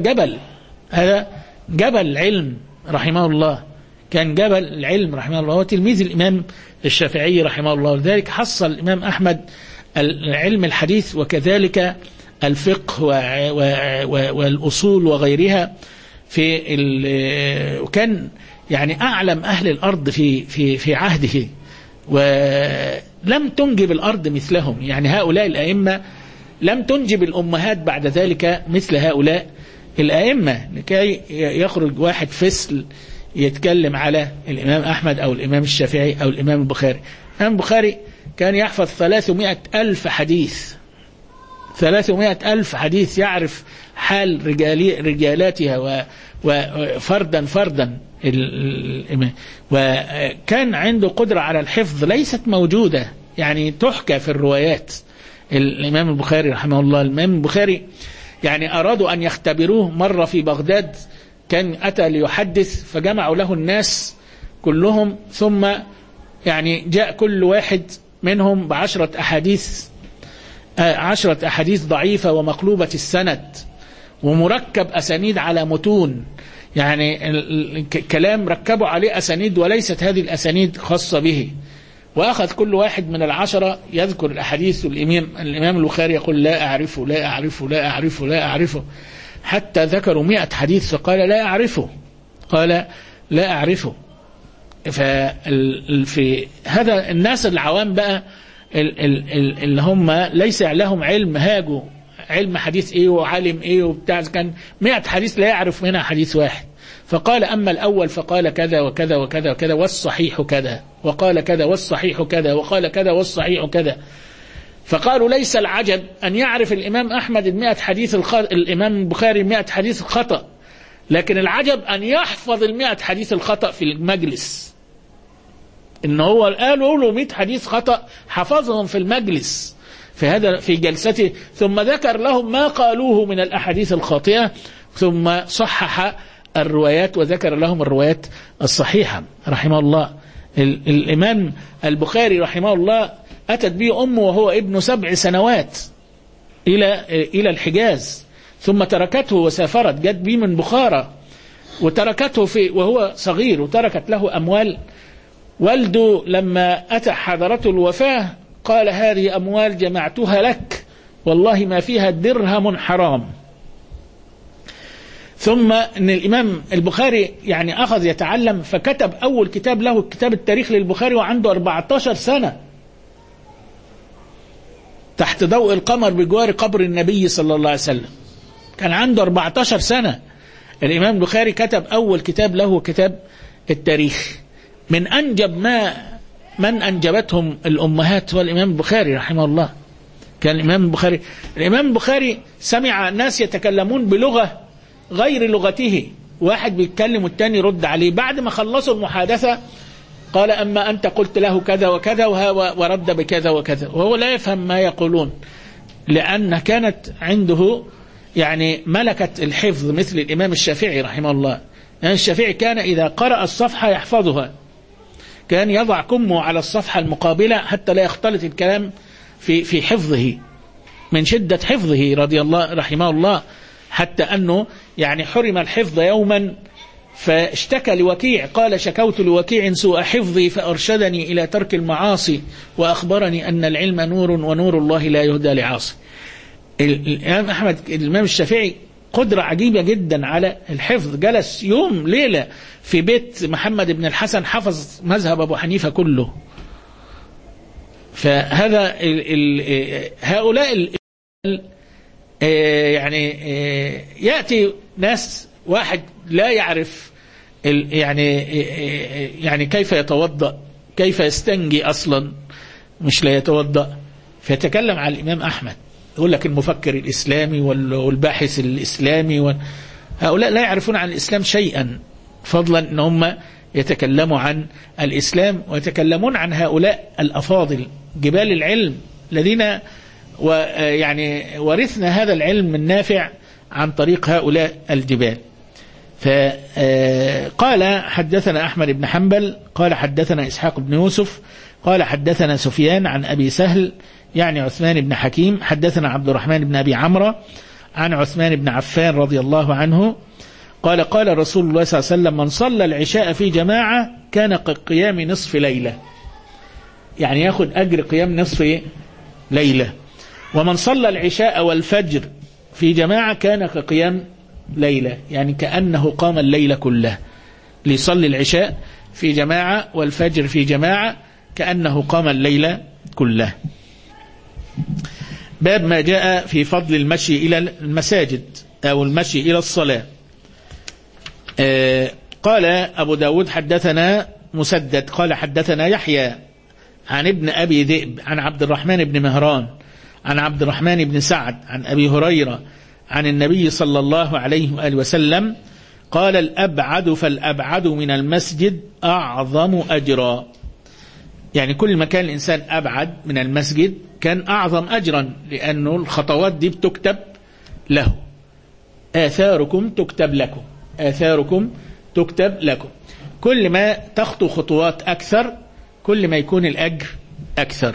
B: جبل علم رحمه الله، كان جبل العلم رحمه الله، وتلميذ الإمام الشافعي رحمه الله. لذلك حصل الإمام أحمد علم الحديث وكذلك الفقه والأصول وغيرها وكان يعني أعلم أهل الأرض في عهده، ولم تنجب الأرض مثلهم. يعني هؤلاء الأئمة لم تنجب الأمهات بعد ذلك مثل هؤلاء الأئمة، لكي يخرج واحد فسل يتكلم على الإمام أحمد أو الإمام الشافعي أو الإمام البخاري. الإمام البخاري كان يحفظ 300,000 حديث، 300,000 حديث، يعرف حال رجالاتها وفردا فردا، وكان عنده قدرة على الحفظ ليست موجودة يعني تحكى في الروايات. الإمام البخاري رحمه الله، الإمام البخاري يعني أرادوا أن يختبروه مرة في بغداد، كان أتى ليحدث فجمعوا له الناس كلهم، ثم يعني جاء كل واحد منهم ب10 أحاديث، 10 أحاديث ضعيفة ومقلوبة السند ومركب أسانيد على متون، يعني الكلام ركبوا عليه أسانيد وليست هذه الأسانيد خاصة به. وأخذ كل واحد من 10 يذكر الأحاديث، والإمام البخاري يقول لا أعرفه لا أعرفه لا أعرفه لا أعرفه، حتى ذكروا 100 حديث فقال لا أعرفه، قال لا أعرفه. في هذا الناس العوام بقى اللي هم ليس لهم علم، هاجوا علم حديث ايه وعالم ايه وبتاع، كان 100 حديث لا يعرف منها حديث واحد. فقال أما الأول فقال كذا وكذا وكذا وكذا والصحيح كذا، وقال كذا والصحيح كذا، وقال كذا والصحيح كذا. فقالوا ليس العجب أن يعرف الإمام أحمد 100 حديث الإمام البخاري 100 حديث الخطأ، لكن العجب أن يحفظ 100 حديث الخطأ في المجلس، إن هو قالوا له 100 حديث خطأ حفظهم في المجلس في جلسته، ثم ذكر لهم ما قالوه من الأحاديث الخاطئة، ثم صحح الروايات وذكر لهم الروايات الصحيحة رحمه الله. الإمام البخاري رحمه الله أتت به أمه وهو ابن 7 سنوات إلى الحجاز، ثم تركته وسافرت، جت به من بخارى وتركته وهو صغير، وتركت له أموال. والده لما أتى حضرته الوفاة قال هذه أموال جمعتها لك والله ما فيها درهم حرام. ثم أن الإمام البخاري يعني أخذ يتعلم، فكتب أول كتاب له كتاب التاريخ للبخاري وعنده 14 سنة تحت ضوء القمر بجوار قبر النبي صلى الله عليه وسلم، كان عنده 14 سنة الإمام البخاري كتب أول كتاب له كتاب التاريخ. من أنجب من أنجبتهم الأمهات هو الإمام البخاري رحمه الله. كان الإمام البخاري سمع ناس يتكلمون بلغة غير لغته، واحد بيتكلم والتاني يرد عليه، بعد ما خلصوا المحادثة قال أما أنت قلت له كذا وكذا ورد بكذا وكذا، وهو لا يفهم ما يقولون، لأن كانت عنده يعني ملكة الحفظ مثل الإمام الشافعي رحمه الله. يعني الشافعي كان إذا قرأ الصفحة يحفظها، كان يضع كمه على الصفحة المقابلة حتى لا يختلط الكلام في حفظه، من شدة حفظه رضي الله رحمه الله، حتى أنه يعني حرم الحفظ يوما فاشتكى لوكيع، قال شكوت لوكيع سوء حفظي فأرشدني إلى ترك المعاصي وأخبرني أن العلم نور ونور الله لا يهدى لعاصي. الإمام أحمد الإمام الشافعي قدرة عجيبة جدا على الحفظ، جلس يوم ليلة في بيت محمد بن الحسن حفظ مذهب أبو حنيفة كله. فهذا هؤلاء يعني يأتي ناس واحد لا يعرف يعني كيف يتوضأ، كيف يستنجي أصلا، مش لا يتوضأ، فيتكلم عن الإمام أحمد، يقول لك المفكر الإسلامي والباحث الإسلامي هؤلاء لا يعرفون عن الإسلام شيئا، فضلا أن هم يتكلموا عن الإسلام ويتكلمون عن هؤلاء الأفاضل جبال العلم الذين يعني ورثنا هذا العلم النافع عن طريق هؤلاء الجبال. فقال حدثنا أحمد بن حنبل قال حدثنا إسحاق بن يوسف قال حدثنا سفيان عن أبي سهل يعني عثمان بن حكيم حدثنا عبد الرحمن بن أبي عمرو عن عثمان بن عفان رضي الله عنه قال قال رسول الله صلى الله عليه وسلم من صلى العشاء في جماعة كان قيام نصف ليلة، يعني ياخد أجر قيام نصف ليلة، ومن صلى العشاء والفجر في جماعة كان كقيام ليلة، يعني كأنه قام الليلة كله. ليصلي العشاء في جماعة والفجر في جماعة كأنه قام الليلة كله. باب ما جاء في فضل المشي إلى المساجد أو المشي إلى الصلاة. قال أبو داود حدثنا مسدد قال حدثنا يحيى عن ابن أبي ذئب عن عبد الرحمن بن مهران عن عبد الرحمن بن سعد عن أبي هريرة عن النبي صلى الله عليه وآله وسلم قال الأبعد فالأبعد من المسجد أعظم أجرا، يعني كل ما كان الإنسان أبعد من المسجد كان أعظم أجرا، لأنه الخطوات دي بتكتب له، آثاركم تكتب لكم، آثاركم تكتب لكم، كل ما تخطو خطوات أكثر كل ما يكون الأجر أكثر.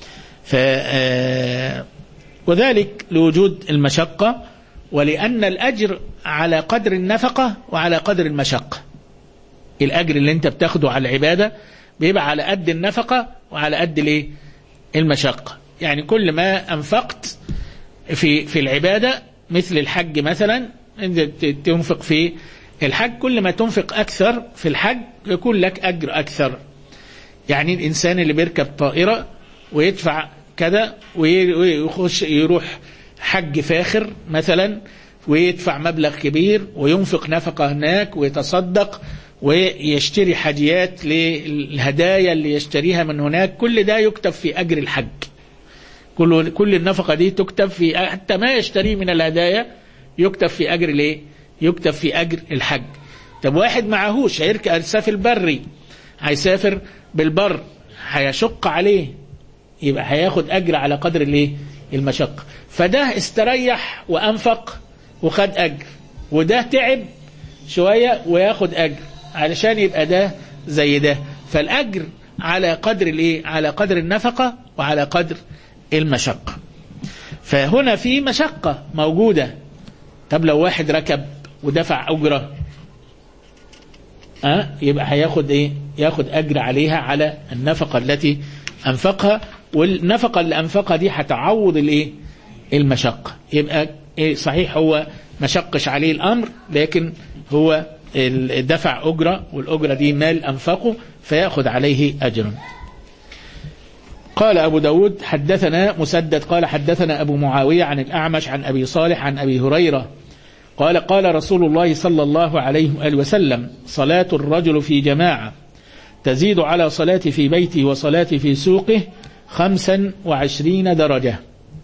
B: وذلك لوجود المشقة، ولأن الأجر على قدر النفقة وعلى قدر المشقة. الأجر اللي انت بتاخده على العبادة بيبقى على قد النفقة وعلى قد المشقة، يعني كل ما أنفقت في العبادة مثل الحج مثلا، انت تنفق في الحج، كل ما تنفق أكثر في الحج يكون لك أجر أكثر. يعني الإنسان اللي بيركب طائرة ويدفع كذا ويخش يروح حج فاخر مثلا ويدفع مبلغ كبير وينفق نفقة هناك ويتصدق ويشتري حاجيات للهدايا اللي يشتريها من هناك، كل ده يكتب في أجر الحج، كل النفقة دي تكتب في، حتى ما يشتريه من الهدايا يكتب في أجر يكتب في أجر الحج. طب واحد معهوش هيسافر بري، هيسافر بالبر هيشق عليه، يبقى هياخد أجر على قدر المشقة. فده استريح وأنفق وخد أجر، وده تعب شوية وياخد أجر، علشان يبقى ده زي ده. فالأجر على قدر على قدر النفقة وعلى قدر المشقة. فهنا في مشقة موجودة. طب لو واحد ركب ودفع أجرة يبقى هياخد ياخد أجر عليها على النفقة التي أنفقها، والنفقة اللي أنفقها دي هتعوض المشقة. يبقى صحيح هو مشقش عليه الأمر، لكن هو دفع أجرة، والأجرة دي مال أنفقه فيأخذ عليه أجرا. قال أبو داود حدثنا مسدد قال حدثنا أبو معاوية عن الأعمش عن أبي صالح عن أبي هريرة قال قال رسول الله صلى الله عليه وآله وسلم صلاة الرجل في جماعة تزيد على صلاة في بيته وصلاة في سوقه 25 درجة،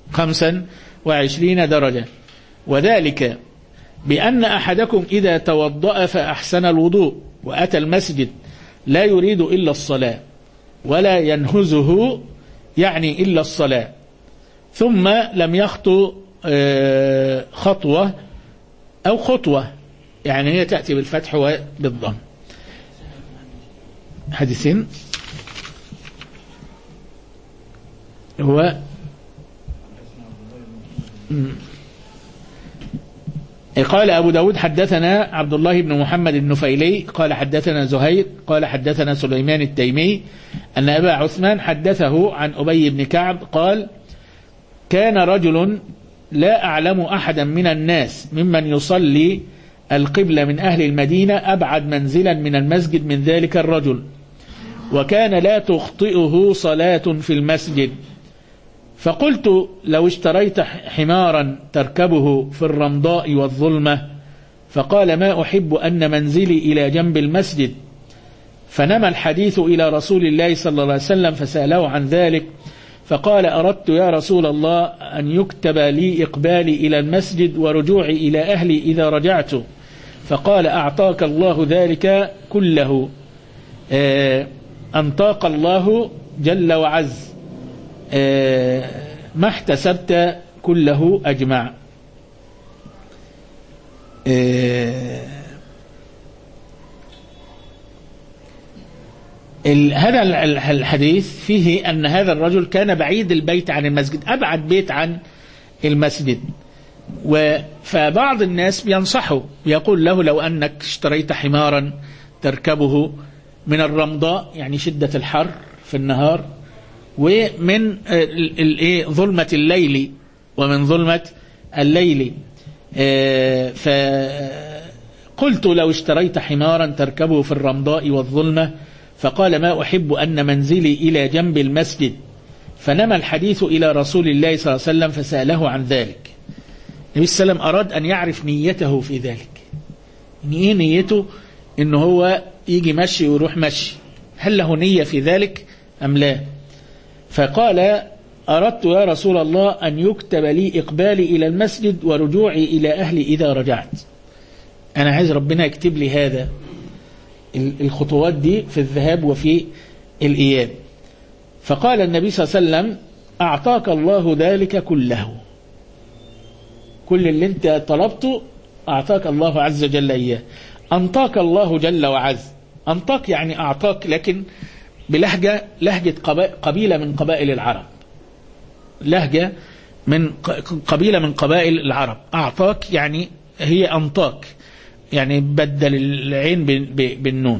B: 25 درجة، وذلك بأن أحدكم إذا توضأ فأحسن الوضوء وأتى المسجد لا يريد إلا الصلاة ولا ينهزه يعني إلا الصلاة، ثم لم يخطو خطوة أو خطوة، يعني هي تأتي بالفتح وبالضم. حديثين هو قال أبو داود حدثنا عبد الله بن محمد النفيلي قال حدثنا زهير قال حدثنا سليمان التيمي أن أبا عثمان حدثه عن أبي بن كعب قال كان رجل لا أعلم أحدا من الناس ممن يصلي القبلة من أهل المدينة أبعد منزلا من المسجد من ذلك الرجل، وكان لا تخطئه صلاة في المسجد. فقلت لو اشتريت حمارا تركبه في الرمضاء والظلمة، فقال ما أحب أن منزلي إلى جنب المسجد. فنمى الحديث إلى رسول الله صلى الله عليه وسلم فسأله عن ذلك، فقال أردت يا رسول الله أن يكتب لي إقبالي إلى المسجد ورجوعي إلى أهلي إذا رجعت. فقال أعطاك الله ذلك كله، أنطاق الله جل وعز ما احتسبت كله أجمع. هذا الحديث فيه أن هذا الرجل كان بعيد البيت عن المسجد، أبعد بيت عن المسجد. فبعض الناس بينصحه، يقول له لو أنك اشتريت حمارا تركبه من الرمضاء، يعني شدة الحر في النهار، ومن ظلمة الليل، ومن ظلمة الليل. فقلت لو اشتريت حمارا تركبه في الرمضاء والظلمة، فقال ما أحب أن منزلي إلى جنب المسجد. فنمى الحديث إلى رسول الله صلى الله عليه وسلم فسأله عن ذلك. النبي صلى الله عليه وسلم أراد أن يعرف نيته في ذلك، إيه نيته؟ إنه هو يجي مشي ويروح مشي، هل له نية في ذلك أم لا؟ فقال أردت يا رسول الله أن يكتب لي إقبالي إلى المسجد ورجوعي إلى أهلي إذا رجعت. أنا عايز ربنا يكتب لي هذا، الخطوات دي في الذهاب وفي الإياب. فقال النبي صلى الله عليه وسلم أعطاك الله ذلك كله، كل اللي انت طلبته أعطاك الله عز وجل إياه. أنطاك الله جل وعز، أنطاك يعني أعطاك، لكن بلهجة قبيلة من قبائل العرب، لهجة من قبيلة من قبائل العرب. أعطاك يعني هي أنطاك، يعني بدل العين بالنون.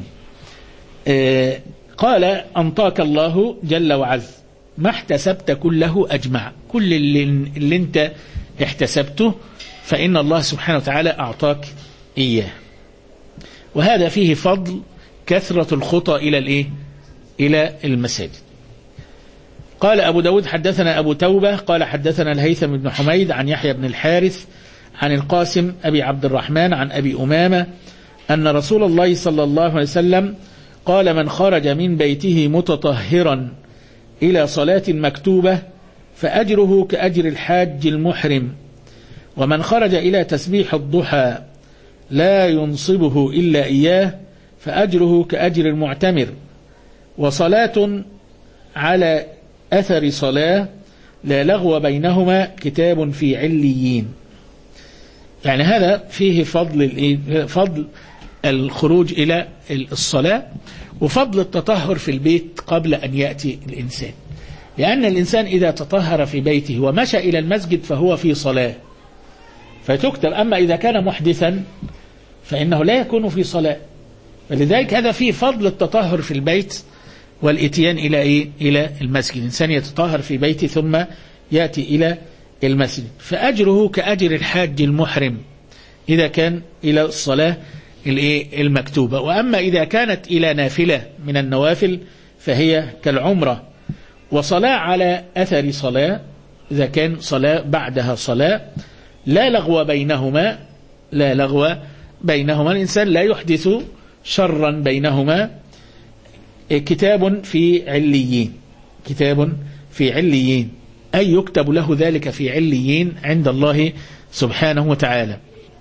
B: قال أنطاك الله جل وعز ما احتسبت كله أجمع، كل اللي انت احتسبته فإن الله سبحانه وتعالى أعطاك إياه. وهذا فيه فضل كثرة الخطى إلى المساجد. قال أبو داود حدثنا أبو توبة قال حدثنا الهيثم بن حميد عن يحيى بن الحارث عن القاسم أبي عبد الرحمن عن أبي أمامة أن رسول الله صلى الله عليه وسلم قال من خرج من بيته متطهرا إلى صلاة مكتوبة فأجره كأجر الحاج المحرم، ومن خرج إلى تسبيح الضحى لا ينصبه إلا إياه فأجره كأجر المعتمر، وصلاة على أثر صلاة لا لغو بينهما كتاب في عليين. يعني هذا فيه فضل الخروج إلى الصلاة، وفضل التطهر في البيت قبل أن يأتي الإنسان، لأن الإنسان إذا تطهر في بيته ومشى إلى المسجد فهو في صلاة فتكتب، أما إذا كان محدثا فإنه لا يكون في صلاة. فلذلك هذا فيه فضل التطهر في البيت والإتيان إلى المسجد. الإنسان يتطهر في بيته ثم يأتي إلى المسجد، فأجره كأجر الحاج المحرم إذا كان إلى الصلاة المكتوبة. وأما إذا كانت إلى نافلة من النوافل فهي كالعمرة. وصلاة على أثر صلاة إذا كان صلاة بعدها صلاة لا لغو بينهما، لا لغو بينهما، الإنسان لا يحدث شرا بينهما. كتاب في عليين، كتاب في عليين أي يكتب له ذلك في عليين عند الله سبحانه وتعالى.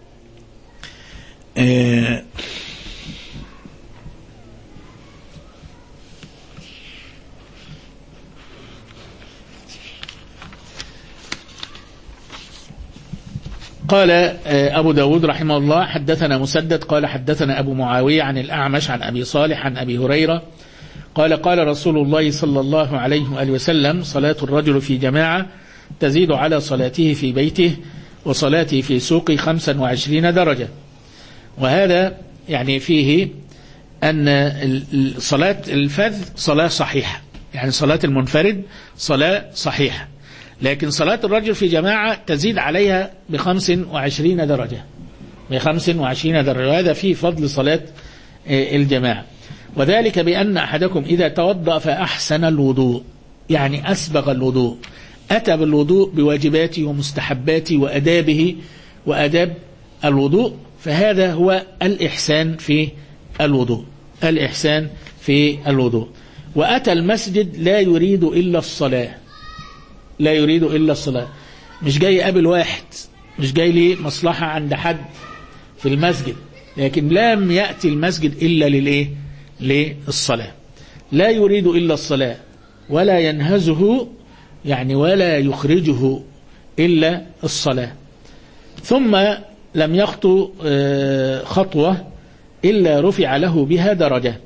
B: قال أبو داود رحمه الله حدثنا مسدد قال حدثنا أبو معاوية عن الأعمش عن أبي صالح عن أبي هريرة قال قال رسول الله صلى الله عليه وآله وسلم صلاة الرجل في جماعة تزيد على صلاته في بيته وصلاته في سوقه 25 درجة. وهذا يعني فيه أن صلاة الفذ صلاة صحيحة، يعني صلاة المنفرد صلاة صحيحة، لكن صلاة الرجل في جماعة تزيد عليها ب25 درجة، ب25 درجة، وهذا فيه فضل صلاة الجماعة. وذلك بأن أحدكم إذا توضأ فأحسن الوضوء، يعني أسبغ الوضوء، أتى بالوضوء بواجباته ومستحباته وأدابه وأداب الوضوء، فهذا هو الإحسان في الوضوء، الإحسان في الوضوء. وأتى المسجد لا يريد إلا الصلاة، لا يريد إلا الصلاة، مش جاي قابل واحد، مش جاي لي مصلحة عند حد في المسجد، لكن لم يأتي المسجد إلا للإيه؟ للصلاة، لا يريد إلا الصلاة، ولا ينهزه يعني ولا يخرجه إلا الصلاة. ثم لم يخطو خطوة إلا رفع له بها درجة،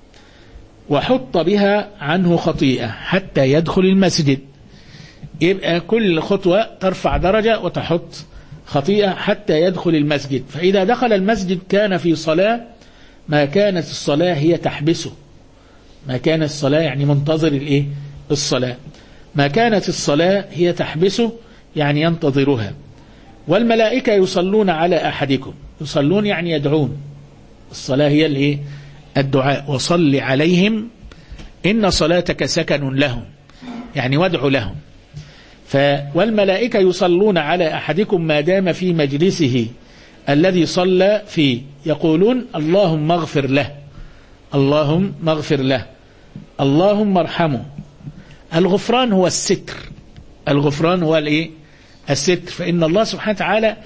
B: وحط بها عنه خطيئة حتى يدخل المسجد. يبقى كل خطوة ترفع درجة وتحط خطيئة حتى يدخل المسجد. فإذا دخل المسجد كان في صلاة ما كانت الصلاة هي تحبسه، ما كانت الصلاة يعني منتظر الإيه؟ الصلاة، ما كانت الصلاة هي تحبسه يعني ينتظرها. والملائكة يصلون على أحدكم، يصلون يعني يدعون، الصلاة هي الإيه؟ الدعاء. وصل عليهم إن صلاتك سكن لهم، يعني وادعوا لهم. والملائكة يصلون على أحدكم ما دام في مجلسه الذي صلى فيه، يقولون اللهم اغفر له، اللهم اغفر له، اللهم ارحمه. الغفران هو الستر، الغفران هو الايه؟ الستر. فإن الله سبحانه وتعالى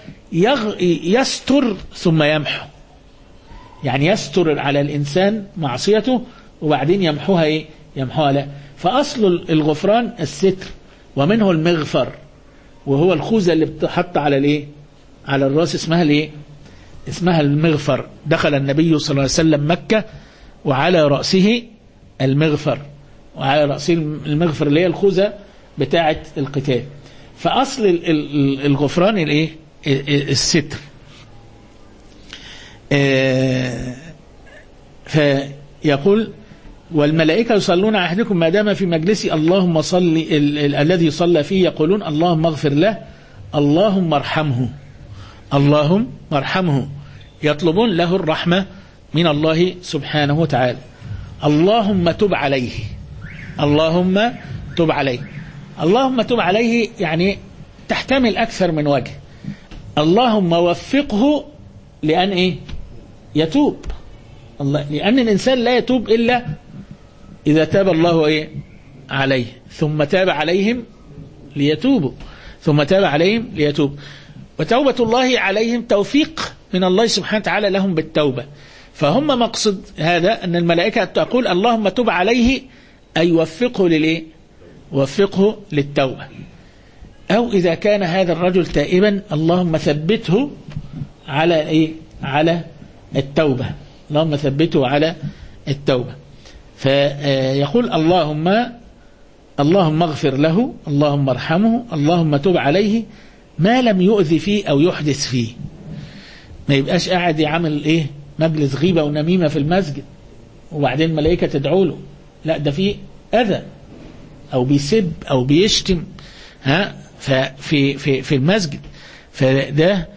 B: يستر ثم يمحو، يعني يستر على الإنسان معصيته وبعدين يمحوها ايه؟ يمحوها لا. فأصل الغفران الستر، ومنه المغفر، وهو الخوذة اللي بتحط على الايه؟ على الراس، اسمها الايه؟ اسمها المغفر. دخل النبي صلى الله عليه وسلم مكة وعلى رأسه المغفر، وعلى رأسه المغفر اللي هي الخوذة بتاعة القتال. فأصل الغفران الايه؟ الستر. فيقول والملائكة يصلون على أحدكم ما دام في مجلسي اللهم صل، الذي صلى فيه يقولون اللهم اغفر له، اللهم ارحمه، اللهم ارحمه، يطلبون له الرحمة من الله سبحانه وتعالى. اللهم تب عليه، اللهم تب عليه، اللهم تب عليه يعني تحتمل أكثر من وجه. اللهم وفقه لأن إيه؟ يتوب، لأن الإنسان لا يتوب إلا إذا تاب الله إيه؟ عليه، ثم تاب عليهم ليتوبوا، ثم تاب عليهم ليتوب. وتوبة الله عليهم توفيق من الله سبحانه وتعالى لهم بالتوبة. فهم مقصد هذا أن الملائكة تقول اللهم تب عليه، أي وفقه للإيه؟ وفقه للتوبة. أو إذا كان هذا الرجل تائبا اللهم ثبته على إيه؟ على التوبة، اللهم ثبته على التوبة. فيقول اللهم اغفر له، اللهم ارحمه، اللهم تب عليه، ما لم يؤذي فيه أو يحدث فيه. ما يبقاش قاعد يعمل إيه؟ مجلس غيبة ونميمة في المسجد وبعدين ملائكة تدعو له، لا، ده فيه أذى أو بيسب أو بيشتم في المسجد، فده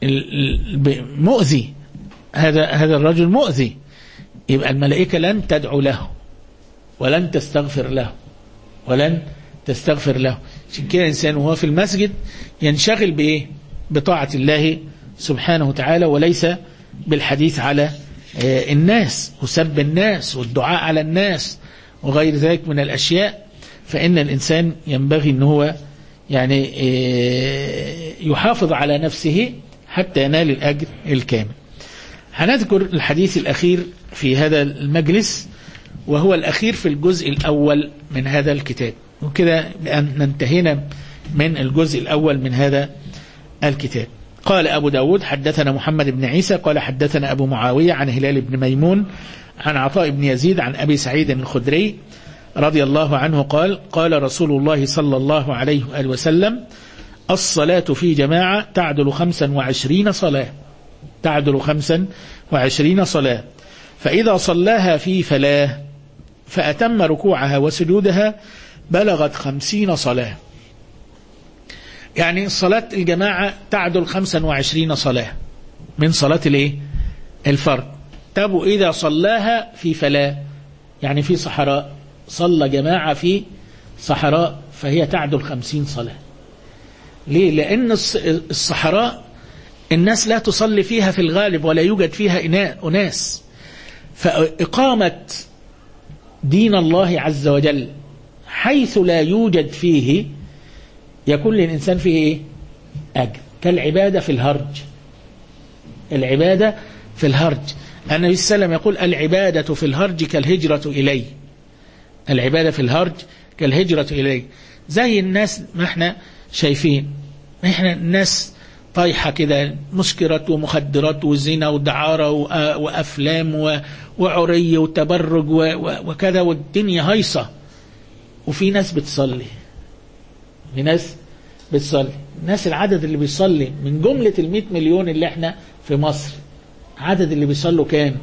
B: مؤذي، هذا الرجل مؤذي، يبقى الملائكة لن تدعو له ولن تستغفر له، ولن تستغفر له. عشان كده الإنسان وهو في المسجد ينشغل بإيه؟ بطاعة الله سبحانه وتعالى، وليس بالحديث على الناس وسب الناس والدعاء على الناس وغير ذلك من الأشياء. فإن الإنسان ينبغي أن هو يعني يحافظ على نفسه حتى ينال الأجر الكامل. هنذكر الحديث الأخير في هذا المجلس، وهو الأخير في الجزء الأول من هذا الكتاب، وكده بأن انتهينا من الجزء الأول من هذا الكتاب. قال أبو داود حدثنا محمد بن عيسى قال حدثنا أبو معاوية عن هلال بن ميمون عن عطاء بن يزيد عن أبي سعيد الخدري رضي الله عنه قال قال رسول الله صلى الله عليه وآله وسلم الصلاة في جماعة تعدل 25 صلاة، تعدل 25 صلاة، فإذا صلاها في فلاه فأتم ركوعها وسجودها بلغت 50 صلاة. يعني صلاة الجماعة تعدل 25 صلاة من صلاة الفرد. طب وإذا صلاها في فلاة، يعني في صحراء، صلى جماعة في صحراء، فهي تعدل 50 صلاة. ليه؟ لأن الصحراء الناس لا تصلي فيها في الغالب، ولا يوجد فيها أناس، فإقامة دين الله عز وجل حيث لا يوجد فيه يكون للإنسان فيه أجر، كالعبادة في الهرج. العبادة في الهرج، النبي صلى الله عليه وسلم يقول العبادة في الهرج كالهجرة إلي. العبادة في الهرج كالهجرة إلي. زي الناس ما احنا شايفين، احنا الناس طايحة كده، مسكرات ومخدرات وزنا ودعارة وأفلام وعري وتبرج وكذا، والدنيا هيصة، وفي ناس بتصلي. في ناس بتصلي. الناس العدد اللي بيصلي من جملة 100 مليون اللي احنا في مصر، عدد اللي بيصلوا كام؟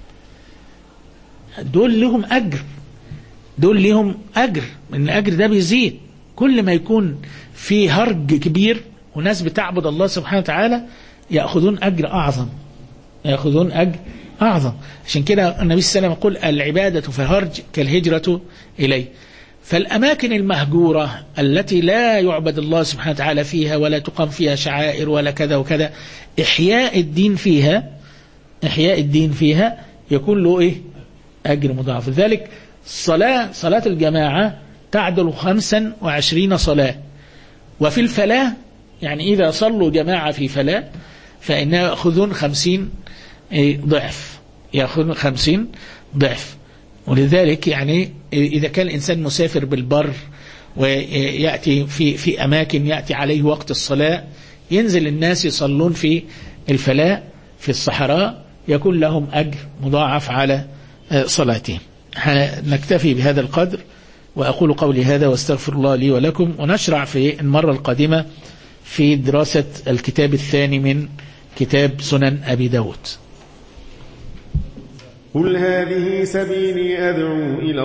B: دول لهم أجر، دول لهم أجر، من الأجر ده بيزيد كل ما يكون في هرج كبير وناس بتعبد الله سبحانه وتعالى، يأخذون أجر أعظم، يأخذون أجر أعظم. عشان كده النبي صلى الله عليه وسلم يقول العبادة في الهرج كالهجرة إليه. فالأماكن المهجورة التي لا يعبد الله سبحانه وتعالى فيها، ولا تقام فيها شعائر ولا كذا وكذا، إحياء الدين فيها، إحياء الدين فيها يكون له أجر مضاعف. لذلك صلاة الجماعة تعدل 25 صلاة. وفي الفلاة، يعني إذا صلوا جماعة في فلاة فإنهم يأخذون 50 ضعف، يأخذون 50 ضعف. ولذلك يعني إذا كان الإنسان مسافر بالبر ويأتي في أماكن يأتي عليه وقت الصلاة، ينزل الناس يصلون في الفلاة في الصحراء، يكون لهم أجر مضاعف على صلاتهم. نكتفي بهذا القدر، وأقول قولي هذا واستغفر الله لي ولكم، ونشرع في المرة القادمة في دراسة الكتاب الثاني من كتاب سنن أبي داود.
C: قل هذه سبيلي أدعو إلى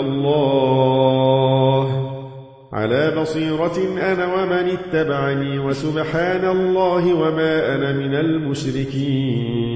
C: الله على بصيرة أنا ومن اتبعني، وسبحان الله وما أنا من المشركين.